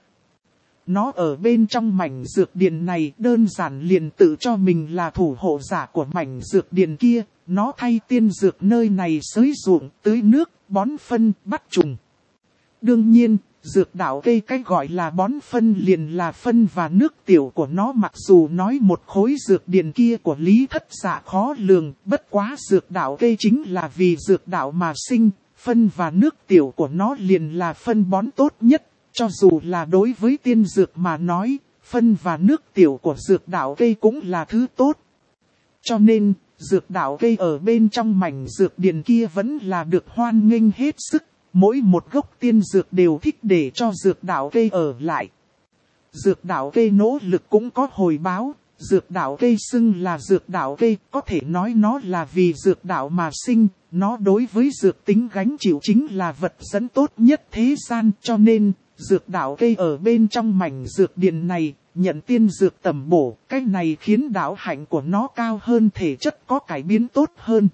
Nó ở bên trong mảnh dược điền này đơn giản liền tự cho mình là thủ hộ giả của mảnh dược điền kia. Nó thay tiên dược nơi này xới ruộng, tưới nước, bón phân, bắt trùng. Đương nhiên, dược đạo cây cái gọi là bón phân liền là phân và nước tiểu của nó, mặc dù nói một khối dược điền kia của Lý Thất Dạ khó lường, bất quá dược đạo cây chính là vì dược đạo mà sinh, phân và nước tiểu của nó liền là phân bón tốt nhất. Cho dù là đối với tiên dược mà nói, phân và nước tiểu của dược đạo cây cũng là thứ tốt. Cho nên, dược đạo cây ở bên trong mảnh dược điền kia vẫn là được hoan nghênh hết sức. Mỗi một gốc tiên dược đều thích để cho dược đạo cây ở lại. Dược đạo cây nỗ lực cũng có hồi báo. Dược đạo cây xưng là dược đạo cây, có thể nói nó là vì dược đạo mà sinh. Nó đối với dược tính gánh chịu chính là vật dẫn tốt nhất thế gian, cho nên dược đạo cây ở bên trong mảnh dược điền này, nhận tiên dược tầm bổ, cái này khiến đạo hạnh của nó cao hơn, thể chất có cải biến tốt hơn.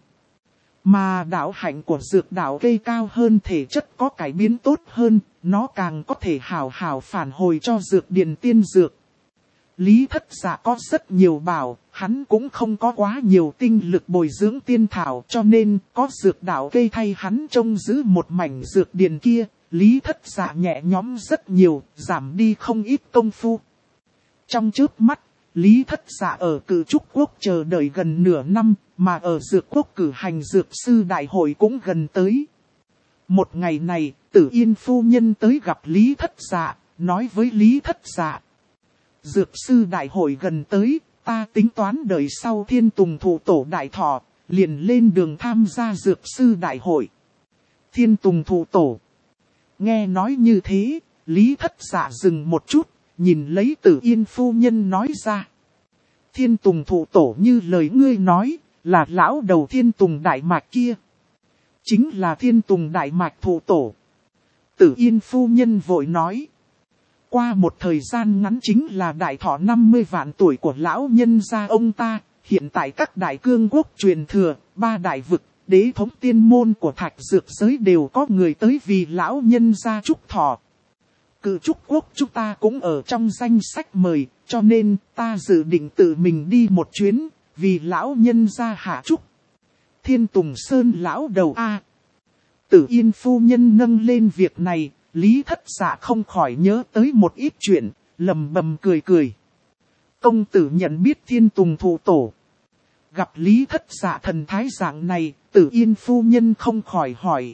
Mà đạo hạnh của dược đạo cây cao hơn, thể chất có cải biến tốt hơn, nó càng có thể hào hào phản hồi cho dược điền tiên dược. Lý Thất Dạ có rất nhiều bảo, hắn cũng không có quá nhiều tinh lực bồi dưỡng tiên thảo, cho nên có dược đạo cây thay hắn trông giữ một mảnh dược điền kia. Lý Thất Dạ nhẹ nhõm rất nhiều, giảm đi không ít công phu. Trong chớp mắt, Lý Thất Dạ ở Cự Trúc Quốc chờ đợi gần nửa năm, mà ở Dược Quốc cử hành Dược Sư Đại hội cũng gần tới. Một ngày này, Tử Yên phu nhân tới gặp Lý Thất Dạ, nói với Lý Thất Dạ: Dược Sư Đại hội gần tới, ta tính toán đợi sau Thiên Tùng Thụ Tổ đại thọ, liền lên đường tham gia Dược Sư Đại hội. Thiên Tùng Thụ Tổ. Nghe nói như thế, Lý Thất Dạ dừng một chút, nhìn lấy Tử Yên phu nhân nói ra: Thiên Tùng Thụ Tổ như lời ngươi nói, là lão đầu Thiên Tùng Đại Mạch kia. Chính là Thiên Tùng Đại Mạch Thụ Tổ. Tử Yên phu nhân vội nói: qua một thời gian ngắn chính là đại thọ 50 vạn tuổi của lão nhân gia ông ta, hiện tại các đại cương quốc truyền thừa, 3 đại vực, đế thống tiên môn của Thạch Dược giới đều có người tới vì lão nhân gia chúc thọ. Cự Trúc Quốc chúng ta cũng ở trong danh sách mời, cho nên ta dự định tự mình đi một chuyến, vì lão nhân gia hạ chúc. Thiên Tùng Sơn lão đầu a. Tử Yên phu nhân nâng lên việc này, Lý Thất Dạ không khỏi nhớ tới một ít chuyện, lầm bầm cười cười. Công tử nhận biết Thiên Tùng Thụ Tổ. Gặp Lý Thất Dạ thần thái dạng này, Tử Yên phu nhân không khỏi hỏi.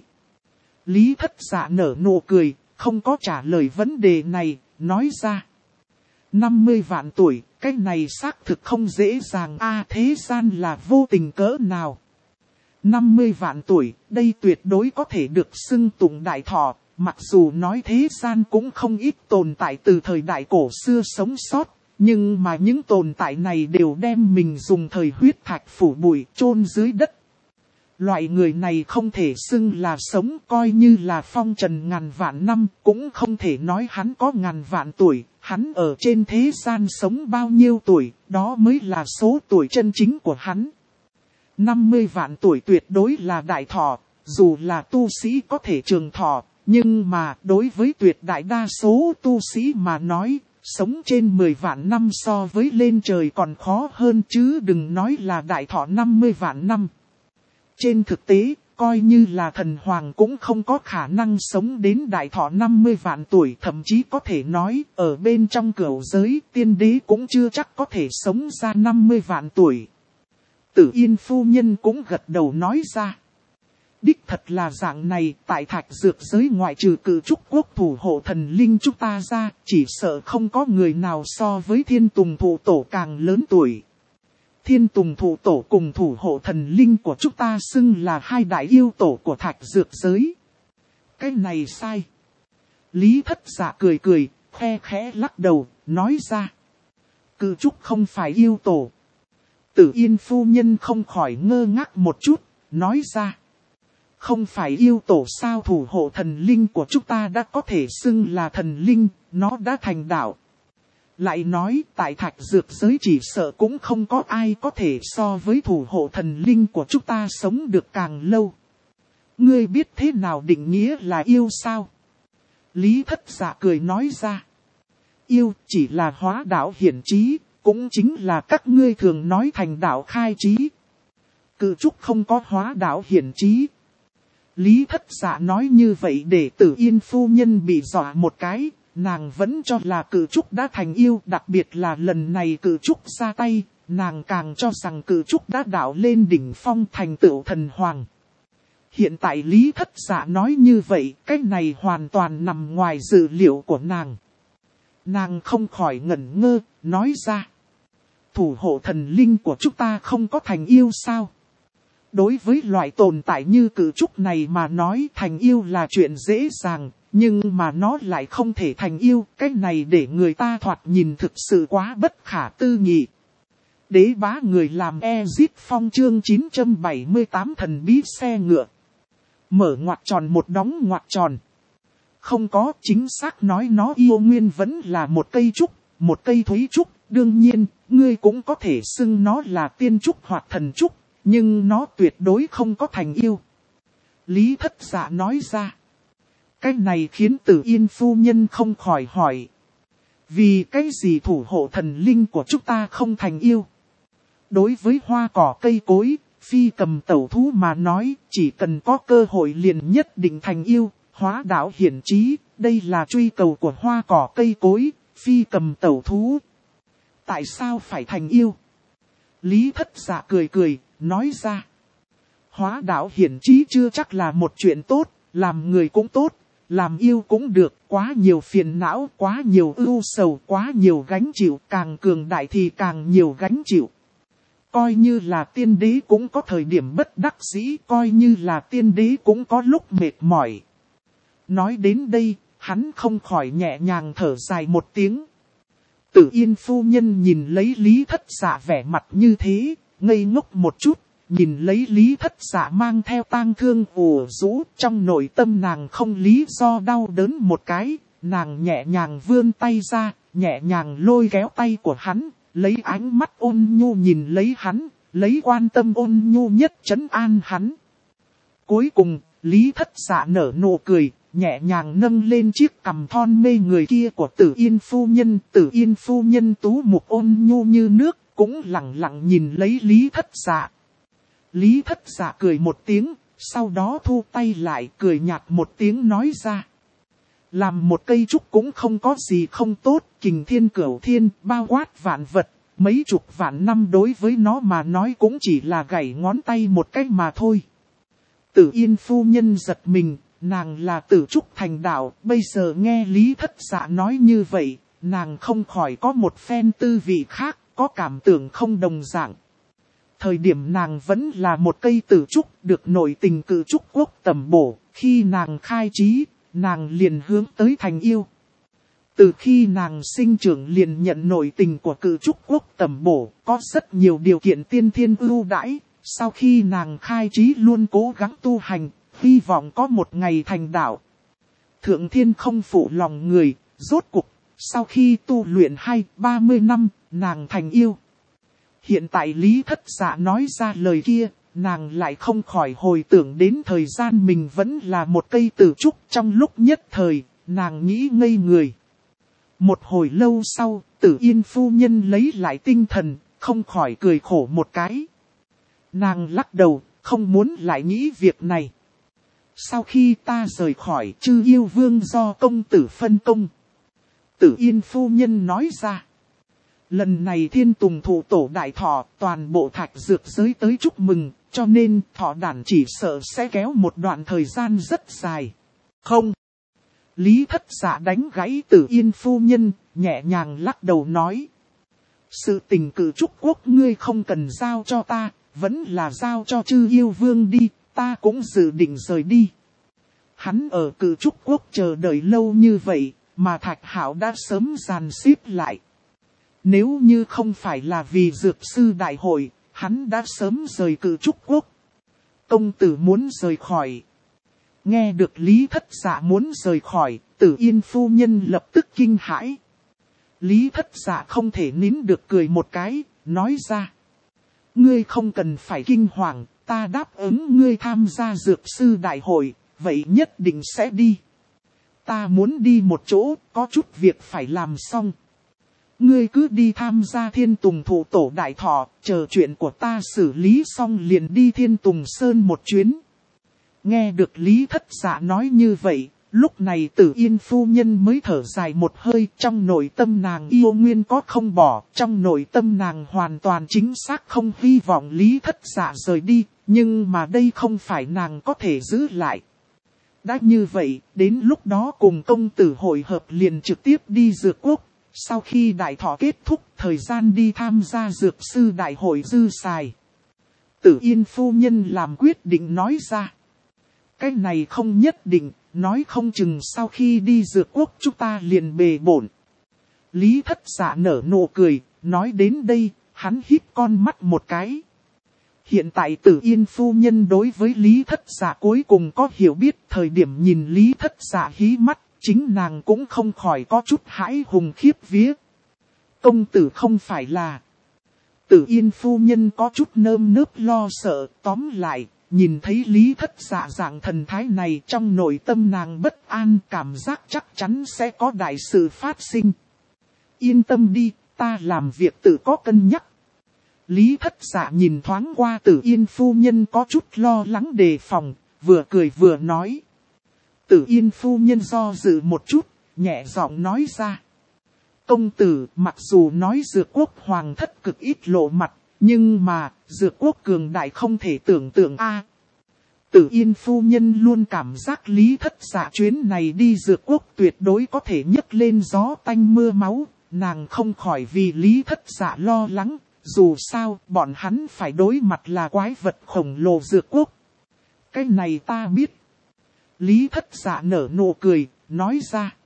Lý Thất Dạ nở nụ cười, không có trả lời vấn đề này, nói ra: 50 vạn tuổi, cái này xác thực không dễ dàng a, thế gian là vô tình cỡ nào. 50 vạn tuổi, đây tuyệt đối có thể được xưng tụng đại thọ, mặc dù nói thế gian cũng không ít tồn tại từ thời đại cổ xưa sống sót, nhưng mà những tồn tại này đều đem mình dùng thời huyết thạch phủ bụi chôn dưới đất. Loại người này không thể xưng là sống, coi như là phong trần ngàn vạn năm, cũng không thể nói hắn có ngàn vạn tuổi, hắn ở trên thế gian sống bao nhiêu tuổi, đó mới là số tuổi chân chính của hắn. 50 vạn tuổi tuyệt đối là đại thọ, dù là tu sĩ có thể trường thọ, nhưng mà đối với tuyệt đại đa số tu sĩ mà nói, sống trên 10 vạn năm so với lên trời còn khó hơn chứ đừng nói là đại thọ 50 vạn năm. Trên thực tế, coi như là thần hoàng cũng không có khả năng sống đến đại thọ 50 vạn tuổi, thậm chí có thể nói ở bên trong cửu giới tiên đế cũng chưa chắc có thể sống ra 50 vạn tuổi. Tử Yên phu nhân cũng gật đầu nói ra. Đích thật là dạng này, tại thạch dược giới ngoại trừ cử trúc quốc thủ hộ thần linh chúng ta ra, chỉ sợ không có người nào so với thiên tùng thủ tổ càng lớn tuổi. Thiên tùng thủ tổ cùng thủ hộ thần linh của chúng ta xưng là hai đại yêu tổ của thạch dược giới. Cái này sai. Lý Thất Dạ cười cười, khe khẽ lắc đầu, nói ra. Cử trúc không phải yêu tổ. Tử Yên phu nhân không khỏi ngơ ngác một chút, nói ra. Không phải yêu tổ sao, thủ hộ thần linh của chúng ta đã có thể xưng là thần linh, nó đã thành đạo. Lại nói tại thạch dược giới chỉ sợ cũng không có ai có thể so với thủ hộ thần linh của chúng ta sống được càng lâu. Ngươi biết thế nào định nghĩa là yêu sao? Lý Thất Dạ cười nói ra. Yêu chỉ là hóa đạo hiển trí, cũng chính là các ngươi thường nói thành đạo khai trí. Cự trúc không có hóa đạo hiển trí. Lý Thất Dạ nói như vậy để Tử Yên phu nhân bị dọa một cái, nàng vẫn cho là cử trúc đã thành yêu, đặc biệt là lần này cử trúc ra tay, nàng càng cho rằng cử trúc đã đạo lên đỉnh phong thành tựu thần hoàng. Hiện tại Lý Thất Dạ nói như vậy, cái này hoàn toàn nằm ngoài dự liệu của nàng. Nàng không khỏi ngẩn ngơ, nói ra. Thủ hộ thần linh của chúng ta không có thành yêu sao? Đối với loại tồn tại như cử trúc này mà nói thành yêu là chuyện dễ dàng, nhưng mà nó lại không thể thành yêu, cái này để người ta thoạt nhìn thực sự quá bất khả tư nghị. Đế bá người làm Ezit Phong chương 978 thần bí xe ngựa. Mở ngoặc tròn một đóng ngoặc tròn. Không có, chính xác nói nó yêu nguyên vẫn là một cây trúc, một cây thúy trúc, đương nhiên, ngươi cũng có thể xưng nó là tiên trúc hoặc thần trúc. Nhưng nó tuyệt đối không có thành yêu. Lý Thất Dạ nói ra. Cái này khiến Tử Yên phu nhân không khỏi hỏi. Vì cái gì thủ hộ thần linh của chúng ta không thành yêu? Đối với hoa cỏ cây cối, phi cầm tẩu thú mà nói, chỉ cần có cơ hội liền nhất định thành yêu, hóa đạo hiển trí, đây là truy cầu của hoa cỏ cây cối, phi cầm tẩu thú. Tại sao phải thành yêu? Lý Thất Dạ cười cười, nói ra. Hóa đạo hiển trí chưa chắc là một chuyện tốt, làm người cũng tốt, làm yêu cũng được, quá nhiều phiền não, quá nhiều ưu sầu, quá nhiều gánh chịu, càng cường đại thì càng nhiều gánh chịu. Coi như là tiên đế cũng có thời điểm bất đắc dĩ, coi như là tiên đế cũng có lúc mệt mỏi. Nói đến đây, hắn không khỏi nhẹ nhàng thở dài một tiếng. Tử Yên phu nhân nhìn lấy Lý Thất Dạ vẻ mặt như thế, ngây ngốc một chút, nhìn lấy Lý Thất Dạ mang theo tang thương ủ rũ, trong nội tâm nàng không lý do đau đớn một cái, nàng nhẹ nhàng vươn tay ra, nhẹ nhàng lôi kéo tay của hắn, lấy ánh mắt ôn nhu nhìn lấy hắn, lấy quan tâm ôn nhu nhất trấn an hắn. Cuối cùng, Lý Thất Dạ nở nụ cười, nhẹ nhàng nâng lên chiếc cằm thon mê người kia của Tử Yên phu nhân. Tử Yên phu nhân tú mục ôn nhu như nước, cũng lặng lặng nhìn lấy Lý Thất Dạ. Lý Thất Dạ cười một tiếng, sau đó thu tay lại cười nhạt một tiếng nói ra. Làm một cây trúc cũng không có gì không tốt, kình thiên cửu thiên, bao quát vạn vật, mấy chục vạn năm đối với nó mà nói cũng chỉ là gảy ngón tay một cách mà thôi. Tử Yên phu nhân giật mình, nàng là tử trúc thành đạo, bây giờ nghe Lý Thất Dạ nói như vậy, nàng không khỏi có một phen tư vị khác, có cảm tưởng không đồng dạng. thời điểm nàng vẫn là một cây tử trúc được nổi tình cự trúc quốc tầm bổ, khi nàng khai trí, nàng liền hướng tới thành yêu. Từ khi nàng sinh trưởng liền nhận nổi tình của cự trúc quốc tầm bổ, có rất nhiều điều kiện tiên thiên ưu đãi, sau khi nàng khai trí luôn cố gắng tu hành, hy vọng có một ngày thành đạo. Thượng thiên không phụ lòng người, rốt cuộc, sau khi tu luyện 30 năm, nàng thành yêu. Hiện tại Lý Thất Dạ nói ra lời kia, nàng lại không khỏi hồi tưởng đến thời gian mình vẫn là một cây tử trúc trong lúc nhất thời, nàng nghĩ ngây người. Một hồi lâu sau, Tử Yên phu nhân lấy lại tinh thần, không khỏi cười khổ một cái. Nàng lắc đầu, không muốn lại nghĩ việc này. Sau khi ta rời khỏi Chư Yêu Vương do công tử phân công. Tử Yên phu nhân nói ra. Lần này Thiên Tùng thụ tổ đại thọ, toàn bộ thạch dược giới tới chúc mừng, cho nên thọ đản chỉ sợ sẽ kéo một đoạn thời gian rất dài. Không. Lý Thất Dạ đánh gãy Tử Yên phu nhân, nhẹ nhàng lắc đầu nói. Sự tình cử trúc quốc ngươi không cần giao cho ta, vẫn là giao cho Chư Yêu Vương đi, ta cũng dự định rời đi. Hắn ở cử trúc quốc chờ đợi lâu như vậy, mà Thạch Hạo đã sớm dàn xếp lại. Nếu như không phải là vì dược sư đại hội, hắn đã sớm rời cử trúc quốc. Công tử muốn rời khỏi. Nghe được Lý Thất Dạ muốn rời khỏi, Tử Yên phu nhân lập tức kinh hãi. Lý Thất Dạ không thể nín được cười một cái, nói ra. Ngươi không cần phải kinh hoàng, ta đáp ứng ngươi tham gia dược sư đại hội, vậy nhất định sẽ đi. Ta muốn đi một chỗ, có chút việc phải làm xong. Ngươi cứ đi tham gia Thiên Tùng thụ tổ đại thọ, chờ chuyện của ta xử lý xong liền đi Thiên Tùng Sơn một chuyến. Nghe được Lý Thất Dạ nói như vậy, lúc này Tử Yên phu nhân mới thở dài một hơi, trong nội tâm nàng yêu nguyên có không bỏ, trong nội tâm nàng hoàn toàn chính xác không hy vọng Lý Thất Dạ rời đi, nhưng mà đây không phải nàng có thể giữ lại. Đã như vậy, đến lúc đó cùng công tử hội hợp liền trực tiếp đi dược quốc, sau khi đại thọ kết thúc thời gian đi tham gia dược sư đại hội dư xài. Tử Yên phu nhân làm quyết định nói ra. Cái này không nhất định, nói không chừng sau khi đi dược quốc chúng ta liền bề bổn. Lý Thất Dạ nở nụ cười, nói đến đây, hắn híp con mắt một cái. Hiện tại Tử Yên phu nhân đối với Lý Thất Dạ cuối cùng có hiểu biết, thời điểm nhìn Lý Thất Dạ hí mắt, chính nàng cũng không khỏi có chút hãi hùng khiếp vía. Công tử không phải là. Tử Yên phu nhân có chút nơm nớp lo sợ, tóm lại, nhìn thấy Lý Thất Dạ dạng thần thái này trong nội tâm nàng bất an, cảm giác chắc chắn sẽ có đại sự phát sinh. Yên tâm đi, ta làm việc tự có cân nhắc. Lý Thất Dạ nhìn thoáng qua Tử Yên phu nhân có chút lo lắng đề phòng, vừa cười vừa nói. Tử Yên phu nhân do dự một chút, nhẹ giọng nói ra. Công tử, mặc dù nói dược quốc hoàng thất cực ít lộ mặt, nhưng mà, dược quốc cường đại không thể tưởng tượng a. Tử Yên phu nhân luôn cảm giác Lý Thất Dạ chuyến này đi dược quốc tuyệt đối có thể nhấc lên gió tanh mưa máu, nàng không khỏi vì Lý Thất Dạ lo lắng, dù sao bọn hắn phải đối mặt là quái vật khổng lồ dược quốc. Cái này ta biết. Lý Thất Dạ nở nụ cười, nói ra.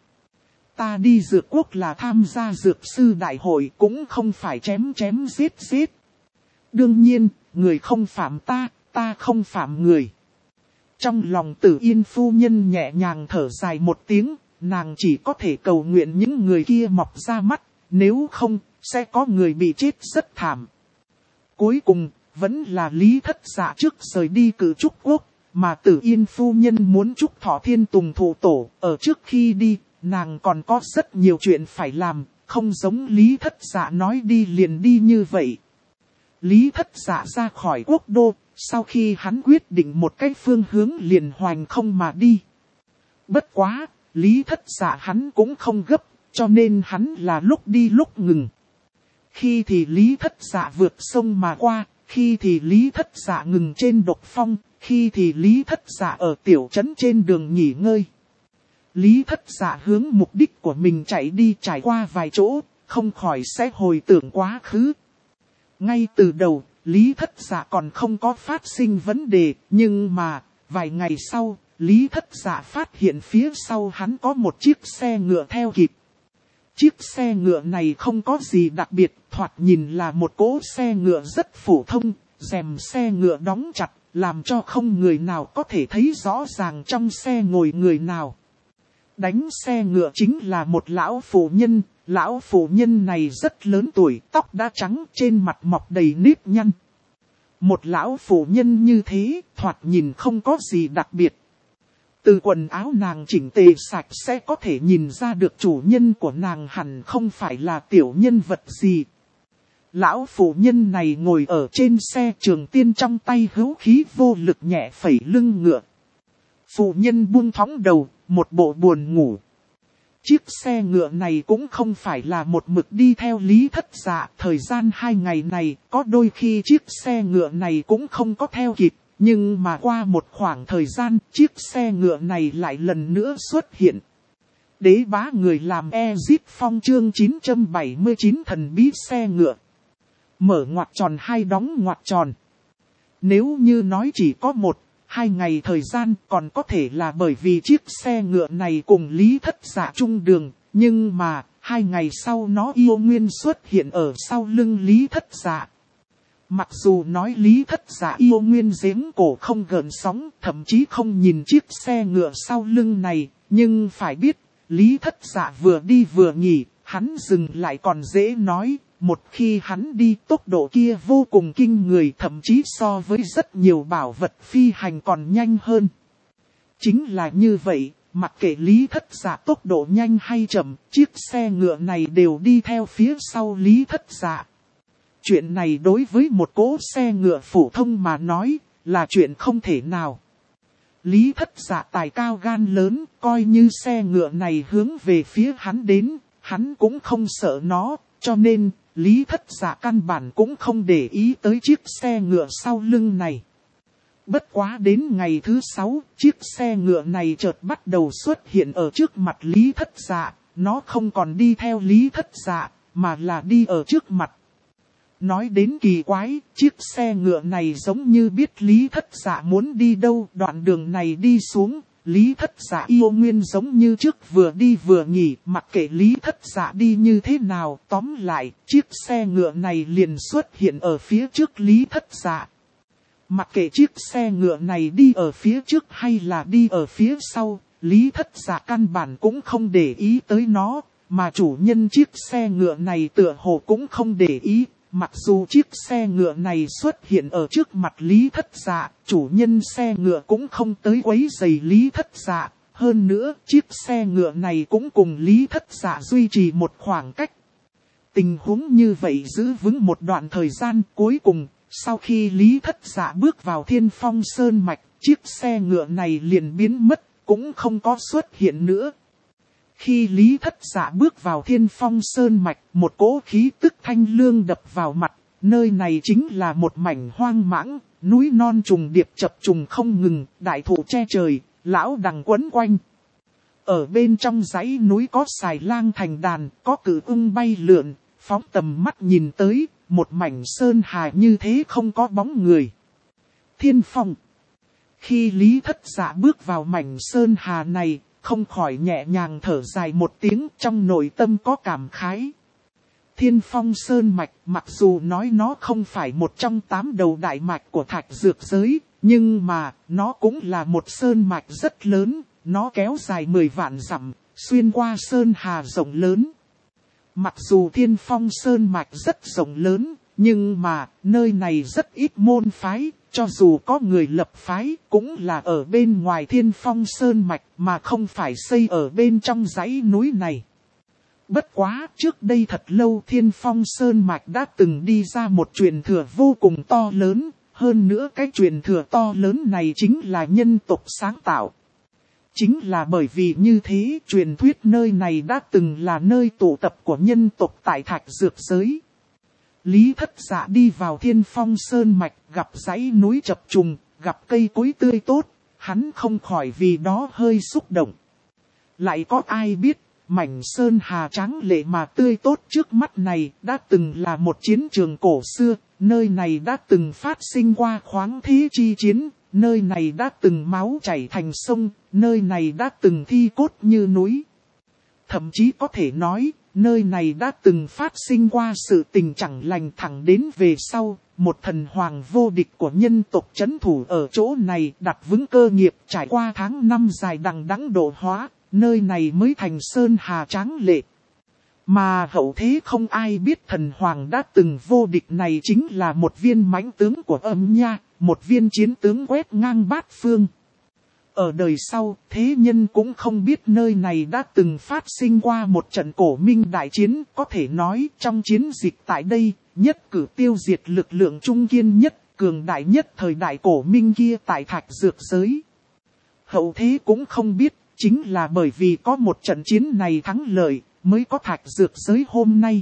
Ta đi dược quốc là tham gia dược sư đại hội cũng không phải chém giết. Đương nhiên, người không phạm ta, ta không phạm người. Trong lòng Tử Yên phu nhân nhẹ nhàng thở dài một tiếng, nàng chỉ có thể cầu nguyện những người kia mọc ra mắt, nếu không, sẽ có người bị chết rất thảm. Cuối cùng, vẫn là Lý Thất Dạ trước rời đi cử trúc quốc, mà Tử Yên phu nhân muốn chúc thọ Thiên Tùng thụ tổ, ở trước khi đi, nàng còn có rất nhiều chuyện phải làm, không giống Lý Thất Dạ nói đi liền đi như vậy. Lý Thất Dạ ra khỏi quốc đô, sau khi hắn quyết định một cái phương hướng liền hoành không mà đi. Bất quá, Lý Thất Dạ hắn cũng không gấp, cho nên hắn là lúc đi lúc ngừng. Khi thì Lý Thất Dạ vượt sông mà qua, khi thì Lý Thất Dạ ngừng trên độc phong, khi thì Lý Thất Dạ ở tiểu trấn trên đường nghỉ ngơi. Lý Thất Dạ hướng mục đích của mình chạy đi trải qua vài chỗ, không khỏi sẽ hồi tưởng quá khứ. Ngay từ đầu, Lý Thất Dạ còn không có phát sinh vấn đề, nhưng mà, vài ngày sau, Lý Thất Dạ phát hiện phía sau hắn có một chiếc xe ngựa theo kịp. Chiếc xe ngựa này không có gì đặc biệt, thoạt nhìn là một cỗ xe ngựa rất phổ thông, rèm xe ngựa đóng chặt, làm cho không người nào có thể thấy rõ ràng trong xe ngồi người nào. Đánh xe ngựa chính là một lão phụ nhân, lão phụ nhân này rất lớn tuổi, tóc đã trắng, trên mặt mọc đầy nếp nhăn. Một lão phụ nhân như thế, thoạt nhìn không có gì đặc biệt. Từ quần áo nàng chỉnh tề sạch sẽ có thể nhìn ra được chủ nhân của nàng hẳn không phải là tiểu nhân vật gì. Lão phụ nhân này ngồi ở trên xe Trường Tiên, trong tay hữu khí vô lực nhẹ phẩy lưng ngựa. Phụ nhân buông thõng đầu, một bộ buồn ngủ. Chiếc xe ngựa này cũng không phải là một mực đi theo Lý Thất Dạ. Thời gian 2 ngày này, có đôi khi chiếc xe ngựa này cũng không có theo kịp. Nhưng mà qua một khoảng thời gian, chiếc xe ngựa này lại lần nữa xuất hiện. Đế bá người làm Ezip Phong chương 979 thần bí xe ngựa. Mở ngoặc tròn hai đóng ngoặc tròn. Nếu như nói chỉ có 1-2 ngày thời gian, còn có thể là bởi vì chiếc xe ngựa này cùng Lý Thất Dạ chung đường. Nhưng mà, 2 ngày sau nó yêu nguyên xuất hiện ở sau lưng Lý Thất Dạ. Mặc dù nói Lý Thất Dạ yêu nguyên giếng cổ không gợn sóng, thậm chí không nhìn chiếc xe ngựa sau lưng này, nhưng phải biết, Lý Thất Dạ vừa đi vừa nghỉ, hắn dừng lại còn dễ nói, một khi hắn đi tốc độ kia vô cùng kinh người, thậm chí so với rất nhiều bảo vật phi hành còn nhanh hơn. Chính là như vậy, mặc kệ Lý Thất Dạ tốc độ nhanh hay chậm, chiếc xe ngựa này đều đi theo phía sau Lý Thất Dạ. Chuyện này đối với một cỗ xe ngựa phổ thông mà nói, là chuyện không thể nào. Lý Thất Dạ tài cao gan lớn, coi như xe ngựa này hướng về phía hắn đến, hắn cũng không sợ nó, cho nên, Lý Thất Dạ căn bản cũng không để ý tới chiếc xe ngựa sau lưng này. Bất quá đến ngày thứ 6, chiếc xe ngựa này chợt bắt đầu xuất hiện ở trước mặt Lý Thất Dạ, nó không còn đi theo Lý Thất Dạ, mà là đi ở trước mặt. Nói đến kỳ quái, chiếc xe ngựa này giống như biết Lý Thất Dạ muốn đi đâu, đoạn đường này đi xuống, Lý Thất Dạ yêu nguyên giống như trước vừa đi vừa nghỉ, mặc kệ Lý Thất Dạ đi như thế nào, tóm lại, chiếc xe ngựa này liền xuất hiện ở phía trước Lý Thất Dạ. Mặc kệ chiếc xe ngựa này đi ở phía trước hay là đi ở phía sau, Lý Thất Dạ căn bản cũng không để ý tới nó, mà chủ nhân chiếc xe ngựa này tựa hồ cũng không để ý. Mặc dù chiếc xe ngựa này xuất hiện ở trước mặt Lý Thất Dạ, chủ nhân xe ngựa cũng không tới quấy rầy Lý Thất Dạ. Hơn nữa, chiếc xe ngựa này cũng cùng Lý Thất Dạ duy trì một khoảng cách. Tình huống như vậy giữ vững một đoạn thời gian, cuối cùng, sau khi Lý Thất Dạ bước vào Thiên Phong Sơn Mạch, chiếc xe ngựa này liền biến mất, cũng không có xuất hiện nữa. Khi Lý Thất Dạ bước vào Thiên Phong Sơn Mạch, một cỗ khí tức thanh lương đập vào mặt, nơi này chính là một mảnh hoang mãng, núi non trùng điệp chập trùng không ngừng, đại thụ che trời, lão đằng quấn quanh. Ở bên trong dãy núi có xài lang thành đàn, có cự ưng bay lượn, phóng tầm mắt nhìn tới, một mảnh sơn hà như thế không có bóng người. Thiên Phong. Khi Lý Thất Dạ bước vào mảnh sơn hà này, không khỏi nhẹ nhàng thở dài một tiếng, trong nội tâm có cảm khái. Thiên Phong Sơn Mạch, mặc dù nói nó không phải một trong 8 đầu đại mạch của thạch dược giới, nhưng mà, nó cũng là một sơn mạch rất lớn, nó kéo dài 10 vạn dặm, xuyên qua sơn hà rộng lớn. Mặc dù Thiên Phong Sơn Mạch rất rộng lớn, nhưng mà, nơi này rất ít môn phái. Cho dù có người lập phái, cũng là ở bên ngoài Thiên Phong Sơn Mạch, mà không phải xây ở bên trong dãy núi này. Bất quá, trước đây thật lâu Thiên Phong Sơn Mạch đã từng đi ra một truyền thừa vô cùng to lớn, hơn nữa cái truyền thừa to lớn này chính là nhân tộc sáng tạo. Chính là bởi vì như thế, truyền thuyết nơi này đã từng là nơi tụ tập của nhân tộc tại thạch dược giới. Lý Thất Dạ đi vào Thiên Phong Sơn Mạch, gặp dãy núi chập trùng, gặp cây cối tươi tốt, hắn không khỏi vì đó hơi xúc động. Lại có ai biết, mảnh sơn hà tráng lệ mà tươi tốt trước mắt này đã từng là một chiến trường cổ xưa, nơi này đã từng phát sinh qua khoáng thế chi chiến, nơi này đã từng máu chảy thành sông, nơi này đã từng thi cốt như núi. Thậm chí có thể nói, nơi này đã từng phát sinh qua sự tình chẳng lành thẳng đến về sau, một thần hoàng vô địch của nhân tộc trấn thủ ở chỗ này đặt vững cơ nghiệp trải qua tháng năm dài đằng đẵng độ hóa, nơi này mới thành sơn hà tráng lệ. Mà hậu thế không ai biết thần hoàng đã từng vô địch này chính là một viên mãnh tướng của Âm Nha, một viên chiến tướng quét ngang bát phương. Ở đời sau, thế nhân cũng không biết nơi này đã từng phát sinh qua một trận cổ minh đại chiến, có thể nói trong chiến dịch tại đây, nhất cử tiêu diệt lực lượng trung kiên nhất, cường đại nhất thời đại cổ minh kia tại Thạch Dược Giới. Hậu thế cũng không biết, chính là bởi vì có một trận chiến này thắng lợi, mới có Thạch Dược Giới hôm nay.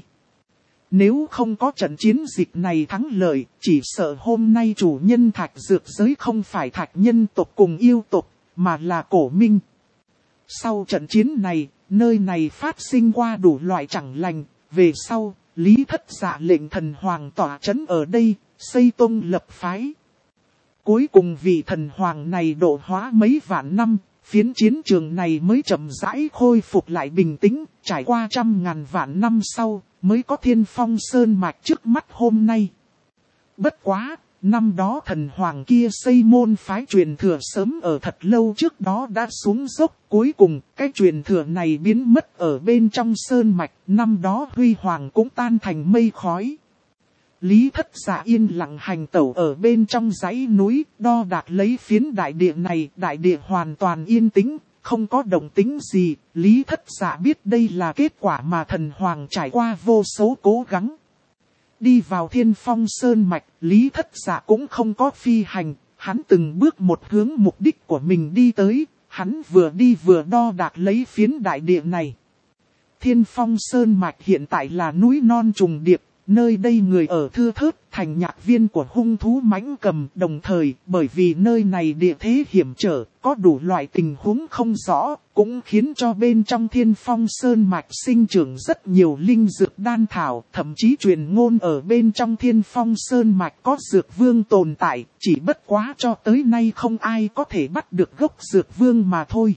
Nếu không có trận chiến dịch này thắng lợi, chỉ sợ hôm nay chủ nhân Thạch Dược Giới không phải Thạch nhân tộc cùng yêu tộc, mà là cổ minh. Sau trận chiến này, nơi này phát sinh qua đủ loại chẳng lành, về sau, Lý Thất Dạ lệnh thần hoàng tỏa trấn ở đây, xây tông lập phái. Cuối cùng vị thần hoàng này độ hóa mấy vạn năm, phiến chiến trường này mới chậm rãi khôi phục lại bình tĩnh, trải qua trăm ngàn vạn năm sau, mới có Thiên Phong Sơn mạch trước mắt hôm nay. Bất quá, năm đó thần hoàng kia xây môn phái truyền thừa sớm ở thật lâu trước đó đã xuống dốc, cuối cùng cái truyền thừa này biến mất ở bên trong sơn mạch, năm đó huy hoàng cũng tan thành mây khói. Lý Thất Dạ yên lặng hành tẩu ở bên trong dãy núi, đo đạc lấy phiến đại địa này, đại địa hoàn toàn yên tĩnh, không có động tĩnh gì, Lý Thất Dạ biết đây là kết quả mà thần hoàng trải qua vô số cố gắng. Đi vào Thiên Phong Sơn mạch, Lý Thất Dạ cũng không có phi hành, hắn từng bước một hướng mục đích của mình đi tới, hắn vừa đi vừa đo đạc lấy phiến đại địa này. Thiên Phong Sơn mạch hiện tại là núi non trùng điệp, nơi đây người ở thưa thớt, thành nhạc viên của hung thú mãnh cầm, đồng thời bởi vì nơi này địa thế hiểm trở, có đủ loại tình huống không rõ, cũng khiến cho bên trong Thiên Phong Sơn mạch sinh trưởng rất nhiều linh dược đan thảo, thậm chí truyền ngôn ở bên trong Thiên Phong Sơn mạch có dược vương tồn tại, chỉ bất quá cho tới nay không ai có thể bắt được gốc dược vương mà thôi.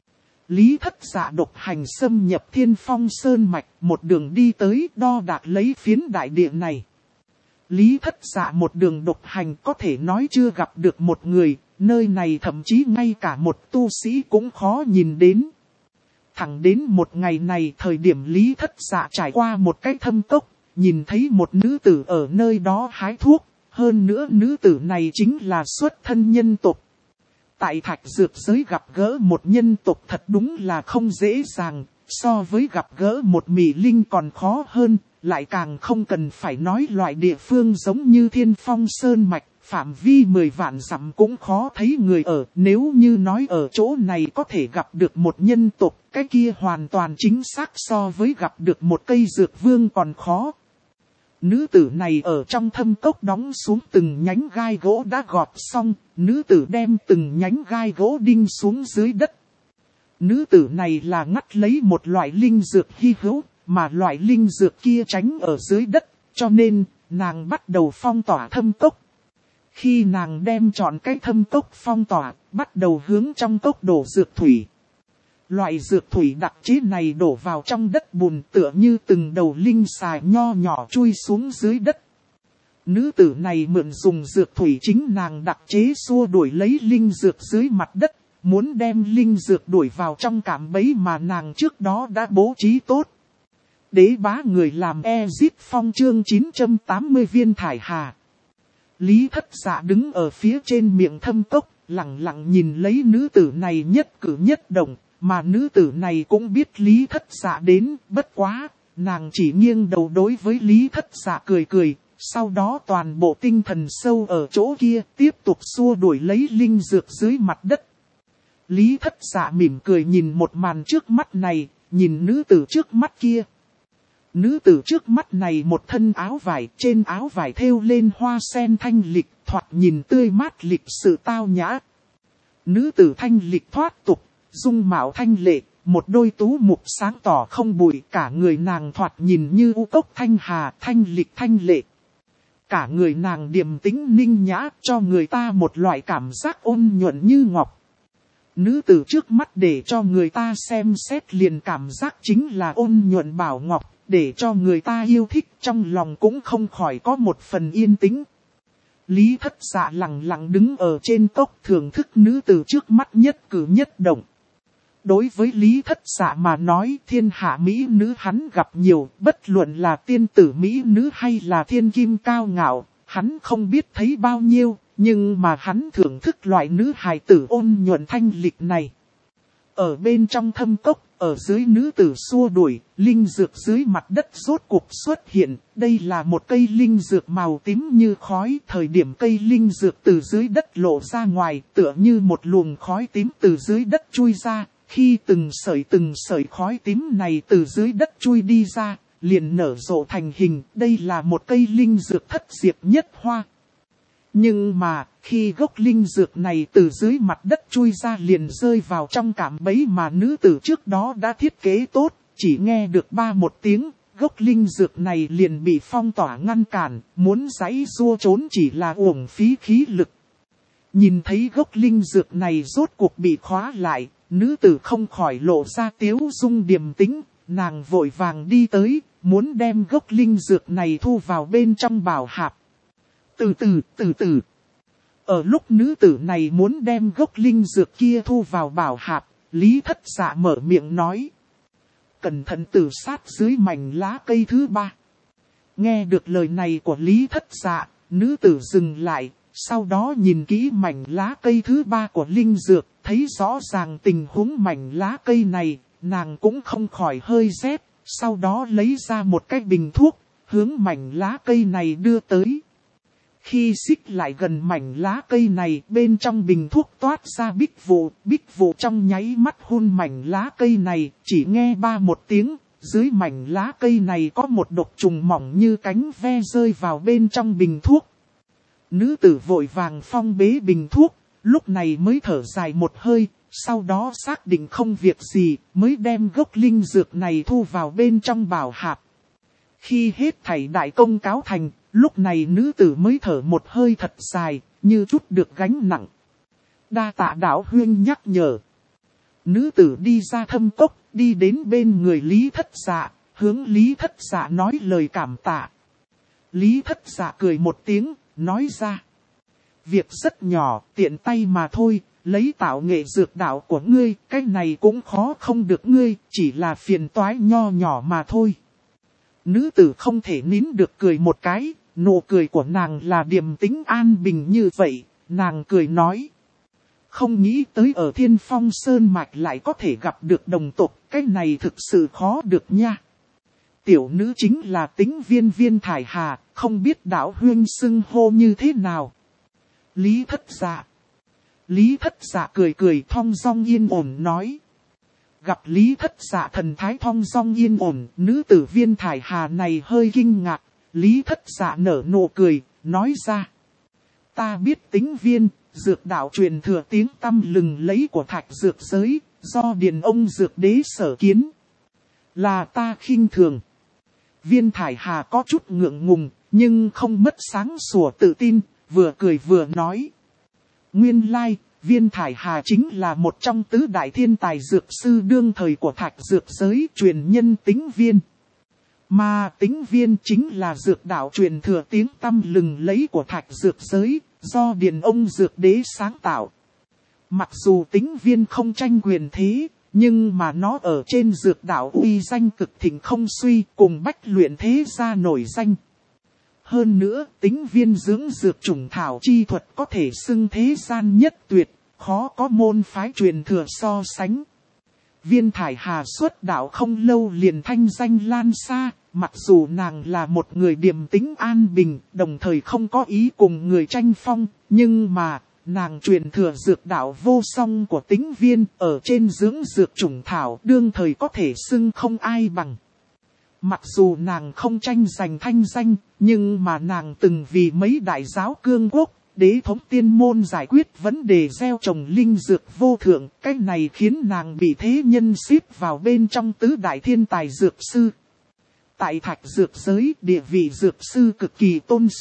Lý Thất Dạ độc hành xâm nhập Thiên Phong Sơn mạch, một đường đi tới đo đạc lấy phiến đại địa này. Lý Thất Dạ một đường độc hành có thể nói chưa gặp được một người, nơi này thậm chí ngay cả một tu sĩ cũng khó nhìn đến. Thẳng đến một ngày này thời điểm Lý Thất Dạ trải qua một cái thâm cốc, nhìn thấy một nữ tử ở nơi đó hái thuốc, hơn nữa nữ tử này chính là xuất thân nhân tộc. Tại Thạch Dược Giới gặp gỡ một nhân tộc thật đúng là không dễ dàng, so với gặp gỡ một mị linh còn khó hơn, lại càng không cần phải nói loại địa phương giống như Thiên Phong Sơn mạch, phạm vi 10 vạn dặm cũng khó thấy người ở, nếu như nói ở chỗ này có thể gặp được một nhân tộc, cái kia hoàn toàn chính xác so với gặp được một cây dược vương còn khó. Nữ tử này ở trong thâm cốc đóng xuống từng nhánh gai gỗ đã gọt xong, nữ tử đem từng nhánh gai gỗ đinh xuống dưới đất. Nữ tử này là ngắt lấy một loại linh dược hy hữu, mà loại linh dược kia tránh ở dưới đất, cho nên nàng bắt đầu phong tỏa thâm cốc. Khi nàng đem trọn cái thâm cốc phong tỏa, bắt đầu hướng trong cốc đổ dược thủy. Loại dược thủy đặc chế này đổ vào trong đất bùn tựa như từng đầu linh xà nho nhỏ chui xuống dưới đất. Nữ tử này mượn dùng dược thủy chính nàng đặc chế xua đuổi lấy linh dược dưới mặt đất, muốn đem linh dược đuổi vào trong cạm bẫy mà nàng trước đó đã bố trí tốt. Đế bá người làm Ezit Phong chương 980 viên thải hà. Lý Thất Dạ đứng ở phía trên miệng thâm cốc, lặng lặng nhìn lấy nữ tử này nhất cử nhất động. Mà nữ tử này cũng biết Lý Thất Dạ đến, bất quá, nàng chỉ nghiêng đầu đối với Lý Thất Dạ cười cười, sau đó toàn bộ tinh thần sâu ở chỗ kia tiếp tục xua đuổi lấy linh dược dưới mặt đất. Lý Thất Dạ mỉm cười nhìn một màn trước mắt này, nhìn nữ tử trước mắt kia. Nữ tử trước mắt này một thân áo vải, trên áo vải thêu lên hoa sen thanh lịch, thoạt nhìn tươi mát lịch sự tao nhã. Nữ tử thanh lịch thoát tục. Dung mạo thanh lệ, một đôi tú mục sáng tỏ không bụi, cả người nàng thoạt nhìn như u cốc thanh hà, thanh lịch thanh lệ. Cả người nàng điềm tĩnh ninh nhã, cho người ta một loại cảm giác ôn nhuận như ngọc. Nữ tử trước mắt để cho người ta xem xét liền cảm giác chính là ôn nhuận bảo ngọc, để cho người ta yêu thích, trong lòng cũng không khỏi có một phần yên tĩnh. Lý Thất Dạ lặng lặng đứng ở trên cốc thưởng thức nữ tử trước mắt nhất cử nhất động. Đối với Lý Thất Dạ mà nói, thiên hạ mỹ nữ hắn gặp nhiều, bất luận là tiên tử mỹ nữ hay là thiên kim cao ngạo, hắn không biết thấy bao nhiêu, nhưng mà hắn thưởng thức loại nữ hài tử ôn nhuận thanh lịch này. Ở bên trong thâm cốc, ở dưới nữ tử xua đuổi, linh dược dưới mặt đất rốt cuộc xuất hiện. Đây là một cây linh dược màu tím như khói. Thời điểm cây linh dược từ dưới đất lộ ra ngoài, tựa như một luồng khói tím từ dưới đất chui ra. Khi từng sợi khói tím này từ dưới đất chui đi ra, liền nở rộ thành hình. Đây là một cây linh dược thất diệp nhất hoa. Nhưng mà, khi gốc linh dược này từ dưới mặt đất chui ra liền rơi vào trong cạm bẫy mà nữ tử trước đó đã thiết kế tốt, chỉ nghe được một tiếng, gốc linh dược này liền bị phong tỏa ngăn cản, muốn giãy giụa trốn chỉ là uổng phí khí lực. Nhìn thấy gốc linh dược này rốt cuộc bị khóa lại, nữ tử không khỏi lộ ra tiếu dung điềm tĩnh, nàng vội vàng đi tới, muốn đem gốc linh dược này thu vào bên trong bảo hạp. Từ từ. Ở lúc nữ tử này muốn đem gốc linh dược kia thu vào bảo hạp, Lý Thất Dạ mở miệng nói. Cẩn thận tử sát dưới mảnh lá cây thứ 3. Nghe được lời này của Lý Thất Dạ, nữ tử dừng lại, sau đó nhìn kỹ mảnh lá cây thứ 3 của linh dược, thấy rõ ràng tình huống mảnh lá cây này, nàng cũng không khỏi hơi rét, sau đó lấy ra một cái bình thuốc, hướng mảnh lá cây này đưa tới. Khi xích lại gần mảnh lá cây này, bên trong bình thuốc toát ra bích vụ trong nháy mắt hun mảnh lá cây này, chỉ nghe một tiếng, dưới mảnh lá cây này có một độc trùng mỏng như cánh ve rơi vào bên trong bình thuốc. Nữ tử vội vàng phong bế bình thuốc, lúc này mới thở dài một hơi, sau đó xác định không việc gì, mới đem gốc linh dược này thu vào bên trong bảo hạp. Khi hết thảy đại công cáo thành, lúc này nữ tử mới thở một hơi thật dài, như chút được gánh nặng. Đa tạ đạo huynh nhắc nhở. Nữ tử đi ra thâm cốc, đi đến bên người Lý Thất Dạ, hướng Lý Thất Dạ nói lời cảm tạ. Lý Thất Dạ cười một tiếng, nói ra. Việc rất nhỏ, tiện tay mà thôi, lấy tạo nghệ dược đạo của ngươi, cái này cũng khó không được ngươi, chỉ là phiền toái nho nhỏ mà thôi. Nữ tử không thể nín được cười một cái, nụ cười của nàng là điềm tĩnh an bình như vậy, nàng cười nói. Không nghĩ tới ở Thiên Phong Sơn Mạch lại có thể gặp được đồng tộc, cái này thực sự khó được nha. Tiểu nữ chính là Tính Viên Thải Hà, không biết đạo huynh xưng hô như thế nào. Lý Thất Dạ. Lý Thất Dạ cười thong dong yên ổn nói. Gặp Lý Thất Dạ thần thái thong dong yên ổn, nữ tử Viên Thải Hà này hơi kinh ngạc. Lý Thất Dạ nở nụ cười, nói ra. Ta biết Tính Viên, dược đạo truyền thừa tiếng tăm lừng lẫy của thạch dược giới, do Điền ông dược đế sở kiến. Là ta khinh thường. Viên Thải Hà có chút ngượng ngùng, nhưng không mất sáng sủa tự tin, vừa cười vừa nói. Nguyên lai, Viên Thải Hà chính là một trong tứ đại thiên tài dược sư đương thời của thạch dược giới truyền nhân Tính Viên. Mà Tính Viên chính là dược đạo truyền thừa tiếng tăm lừng lẫy của thạch dược giới, do Điền ông dược đế sáng tạo. Mặc dù Tính Viên không tranh quyền thế, nhưng mà nó ở trên dược đạo uy danh cực thịnh không suy, cùng Bách Luyện thế gia nổi danh. Hơn nữa, Tính Viên dưỡng dược chủng thảo chi thuật có thể xưng thế gian nhất tuyệt, khó có môn phái truyền thừa so sánh. Viên Thải Hà xuất đạo không lâu liền thanh danh lan xa, mặc dù nàng là một người điềm tĩnh an bình, đồng thời không có ý cùng người tranh phong, nhưng mà, nàng truyền thừa dược đạo vô song của Tính Viên ở trên dưỡng dược chủng thảo đương thời có thể xưng không ai bằng. Mặc dù nàng không tranh giành thanh danh, nhưng mà nàng từng vì mấy đại giáo cương quốc, đế thống tiên môn giải quyết vấn đề gieo trồng linh dược vô thượng, cái này khiến nàng bị thế nhân xếp vào bên trong tứ đại thiên tài dược sư. Tại thạch dược giới, địa vị dược sư cực kỳ tôn sùng,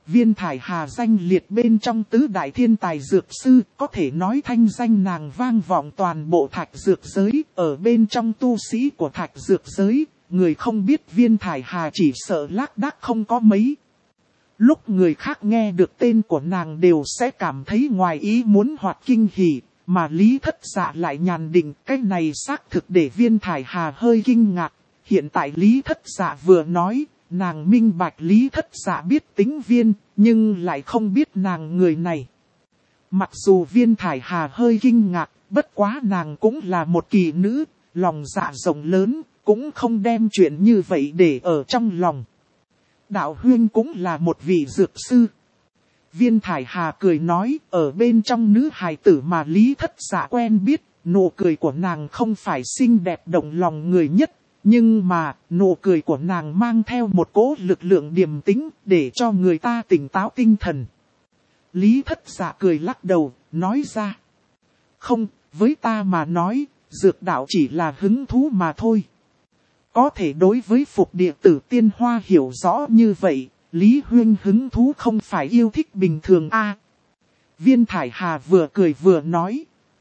Viên Thải Hà danh liệt bên trong tứ đại thiên tài dược sư, có thể nói thanh danh nàng vang vọng toàn bộ thạch dược giới, ở bên trong tu sĩ của thạch dược giới, người không biết Viên Thải Hà chỉ sợ lác đác không có mấy. Lúc người khác nghe được tên của nàng đều sẽ cảm thấy ngoài ý muốn hoặc kinh hỉ, mà Lý Thất Dạ lại nhàn định cái này xác thực để Viên Thải Hà hơi kinh ngạc. Hiện tại Lý Thất Dạ vừa nói, nàng minh bạch Lý Thất Dạ biết tính Viên, nhưng lại không biết nàng người này. Mặc dù Viên Thải Hà hơi kinh ngạc, bất quá nàng cũng là một kỳ nữ, lòng dạ rộng lớn, cũng không đem chuyện như vậy để ở trong lòng. Đạo Huyên cũng là một vị dược sư. Viên Thải Hà cười nói, ở bên trong nữ hài tử mà Lý Thất Dạ quen biết, nụ cười của nàng không phải xinh đẹp động lòng người nhất, nhưng mà nụ cười của nàng mang theo một cỗ lực lượng điềm tĩnh để cho người ta tỉnh táo tinh thần. Lý Thất Dạ cười lắc đầu, nói ra. Không, với ta mà nói, dược đạo chỉ là hứng thú mà thôi. Có thể đối với Phục Địa Tử Tiên Hoa hiểu rõ như vậy, Lý Huyên hứng thú không phải yêu thích bình thường a. Viên Thải Hà vừa cười vừa nói.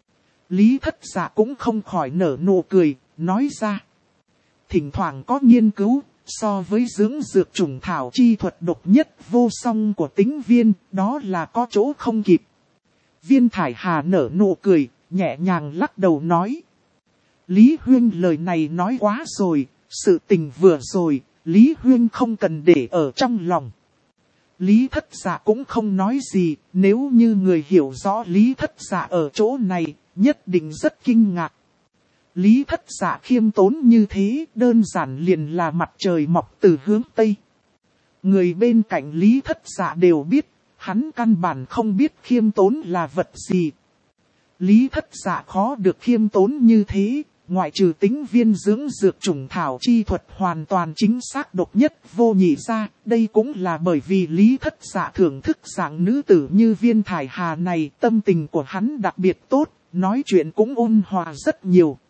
Lý Thất Dạ cũng không khỏi nở nụ cười, nói ra. Thỉnh thoảng có nghiên cứu, so với dưỡng dược trùng thảo chi thuật độc nhất vô song của Tĩnh Viên, đó là có chỗ không kịp. Viên Thải Hà nở nụ cười, nhẹ nhàng lắc đầu nói. Lý Huyên lời này nói quá rồi, sự tình vừa rồi, Lý Huyên không cần để ở trong lòng. Lý Thất Dạ cũng không nói gì, nếu như người hiểu rõ Lý Thất Dạ ở chỗ này, nhất định rất kinh ngạc. Lý Thất Dạ khiêm tốn như thế, đơn giản liền là mặt trời mọc từ hướng Tây. Người bên cạnh Lý Thất Dạ đều biết, hắn căn bản không biết khiêm tốn là vật gì. Lý Thất Dạ khó được khiêm tốn như thế, ngoại trừ Tĩnh Viên dưỡng dược trùng thảo chi thuật hoàn toàn chính xác độc nhất vô nhị ra, đây cũng là bởi vì Lý Thất Dạ thưởng thức dạng nữ tử như Viên Thải Hà này, tâm tình của hắn đặc biệt tốt, nói chuyện cũng ôn hòa rất nhiều.